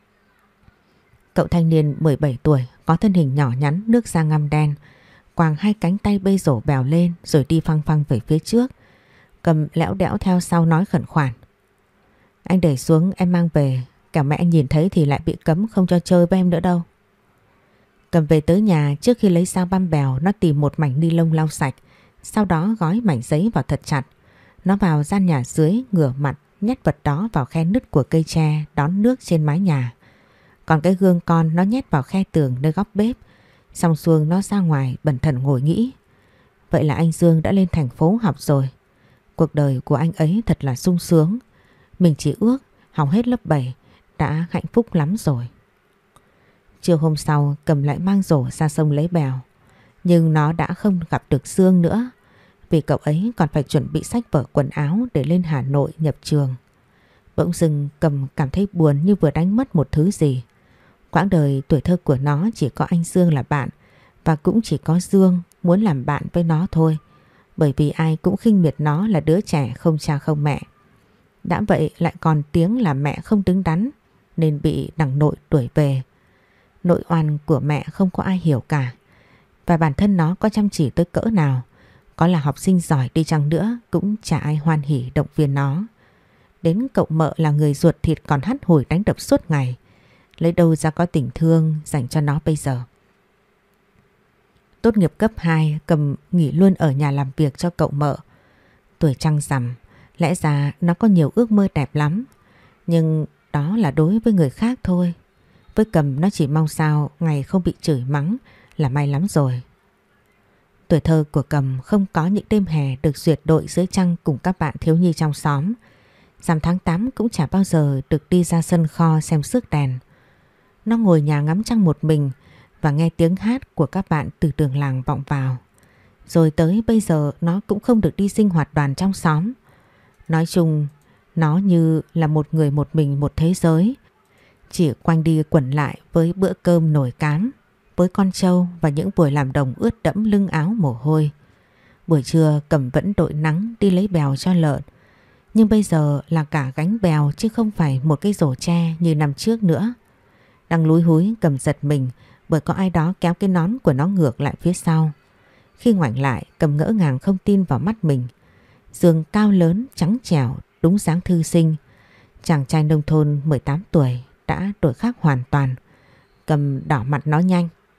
Cậu thanh niên mười bảy tuổi có thân hình nhỏ nhắn, nước da ngăm đen, quàng hai cánh tay bê rổ bèo lên rồi đi phăng phăng về phía trước. Cầm lẽo đẽo theo sau nói khẩn khoản: Anh để xuống em mang về, cả mẹ anh nhìn thấy thì lại bị cấm không cho chơi với em nữa đâu. Cầm về tới nhà, trước khi lấy dao băm bèo, nó tìm một mảnh ni lông lau sạch, sau đó gói mảnh giấy vào thật chặt. Nó vào gian nhà dưới, ngửa mặt nhét vật đó vào khe nứt của cây tre đón nước trên mái nhà. Còn cái gương con nó nhét vào khe tường nơi góc bếp. Xong xuông nó ra ngoài bần thần ngồi nghĩ. Vậy là anh Dương đã lên thành phố học rồi. Cuộc đời của anh ấy thật là sung sướng. Mình chỉ ước học hết lớp bảy đã hạnh phúc lắm rồi. Chiều hôm sau Cầm lại mang rổ ra sông lấy bèo. Nhưng nó đã không gặp được Dương nữa, vì cậu ấy còn phải chuẩn bị sách vở quần áo để lên Hà Nội nhập trường. Bỗng dưng Cầm cảm thấy buồn như vừa đánh mất một thứ gì. Quãng đời tuổi thơ của nó chỉ có anh Dương là bạn, và cũng chỉ có Dương muốn làm bạn với nó thôi. Bởi vì ai cũng khinh miệt nó là đứa trẻ không cha không mẹ. Đã vậy lại còn tiếng là mẹ không đứng đắn nên bị đằng nội đuổi về. Nội oan của mẹ không có ai hiểu cả. Và bản thân nó có chăm chỉ tới cỡ nào, có là học sinh giỏi đi chăng nữa cũng chả ai hoan hỉ động viên nó. Đến cậu mợ là người ruột thịt còn hắt hủi đánh đập suốt ngày, lấy đâu ra có tình thương dành cho nó bây giờ. Tốt nghiệp cấp hai, Cầm nghỉ luôn ở nhà làm việc cho cậu mợ. Tuổi trăng rằm, lẽ ra nó có nhiều ước mơ đẹp lắm, nhưng đó là đối với người khác thôi. Với Cầm nó chỉ mong sao ngày không bị chửi mắng là may lắm rồi. Tuổi thơ của Cầm không có những đêm hè được duyệt đội dưới trăng cùng các bạn thiếu nhi trong xóm. Rằm tháng tám cũng chả bao giờ được đi ra sân kho xem rước đèn. Nó ngồi nhà ngắm trăng một mình và nghe tiếng hát của các bạn từ đường làng vọng vào. Rồi tới bây giờ nó cũng không được đi sinh hoạt đoàn trong xóm. Nói chung, nó như là một người một mình một thế giới. Chỉ quanh đi quẩn lại với bữa cơm nồi cám, với con trâu và những buổi làm đồng ướt đẫm lưng áo mồ hôi. Buổi trưa Cầm vẫn đội nắng đi lấy bèo cho lợn. Nhưng bây giờ là cả gánh bèo chứ không phải một cái rổ tre như năm trước nữa. Đang lúi húi Cầm giật mình bởi có ai đó kéo cái nón của nó ngược lại phía sau. Khi ngoảnh lại, Cầm ngỡ ngàng không tin vào mắt mình. Dương cao lớn, trắng trẻo, đúng dáng thư sinh. Chàng trai nông thôn mười tám tuổi đã đổi khác hoàn toàn. Cầm đỏ mặt nói nhanh: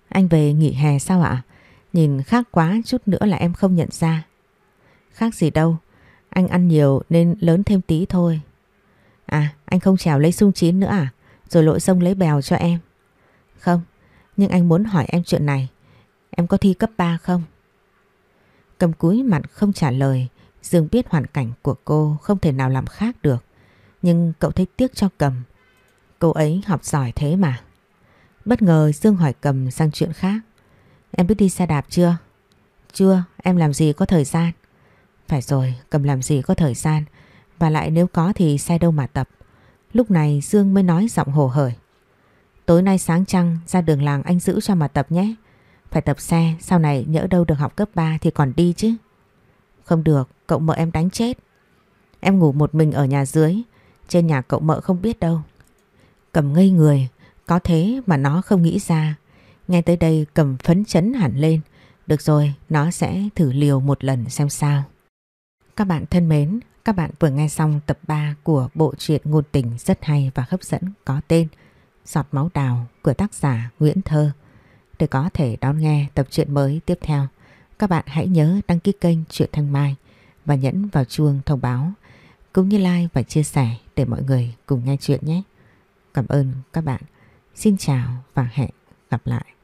Anh về nghỉ hè sao ạ? Nhìn khác quá, chút nữa là em không nhận ra. Khác gì đâu, anh ăn nhiều nên lớn thêm tí thôi. À, anh không trèo lấy sung chín nữa à? Rồi lội sông lấy bèo cho em. Không, nhưng anh muốn hỏi em chuyện này. Em có thi cấp ba không? Cầm cúi mặt không trả lời. Dương biết hoàn cảnh của cô không thể nào làm khác được. Nhưng cậu thấy tiếc cho Cầm. Cô ấy học giỏi thế mà. Bất ngờ Dương hỏi Cầm sang chuyện khác. Em biết đi xe đạp chưa? Chưa, em làm gì có thời gian. Phải rồi, Cầm làm gì có thời gian. Và lại nếu có thì xe đâu mà tập. Lúc này Dương mới nói giọng hồ hởi. Tối nay sáng trăng ra đường làng anh giữ cho mà tập nhé. Phải tập xe, sau này nhỡ đâu được học cấp ba thì còn đi chứ. Không được, cậu mợ em đánh chết. Em ngủ một mình ở nhà dưới, trên nhà cậu mợ không biết đâu. Cầm ngây người, có thế mà nó không nghĩ ra. Nghe tới đây Cầm phấn chấn hẳn lên. Được rồi, nó sẽ thử liều một lần xem sao. Các bạn thân mến, các bạn vừa nghe xong tập ba của bộ truyện ngôn tình rất hay và hấp dẫn có tên Giọt máu đào của tác giả Nguyễn Thơ. Để có thể đón nghe tập truyện mới tiếp theo, các bạn hãy nhớ đăng ký kênh Truyện Thanh Mai và nhấn vào chuông thông báo, cũng như like và chia sẻ để mọi người cùng nghe chuyện nhé. Cảm ơn các bạn. Xin chào và hẹn gặp lại.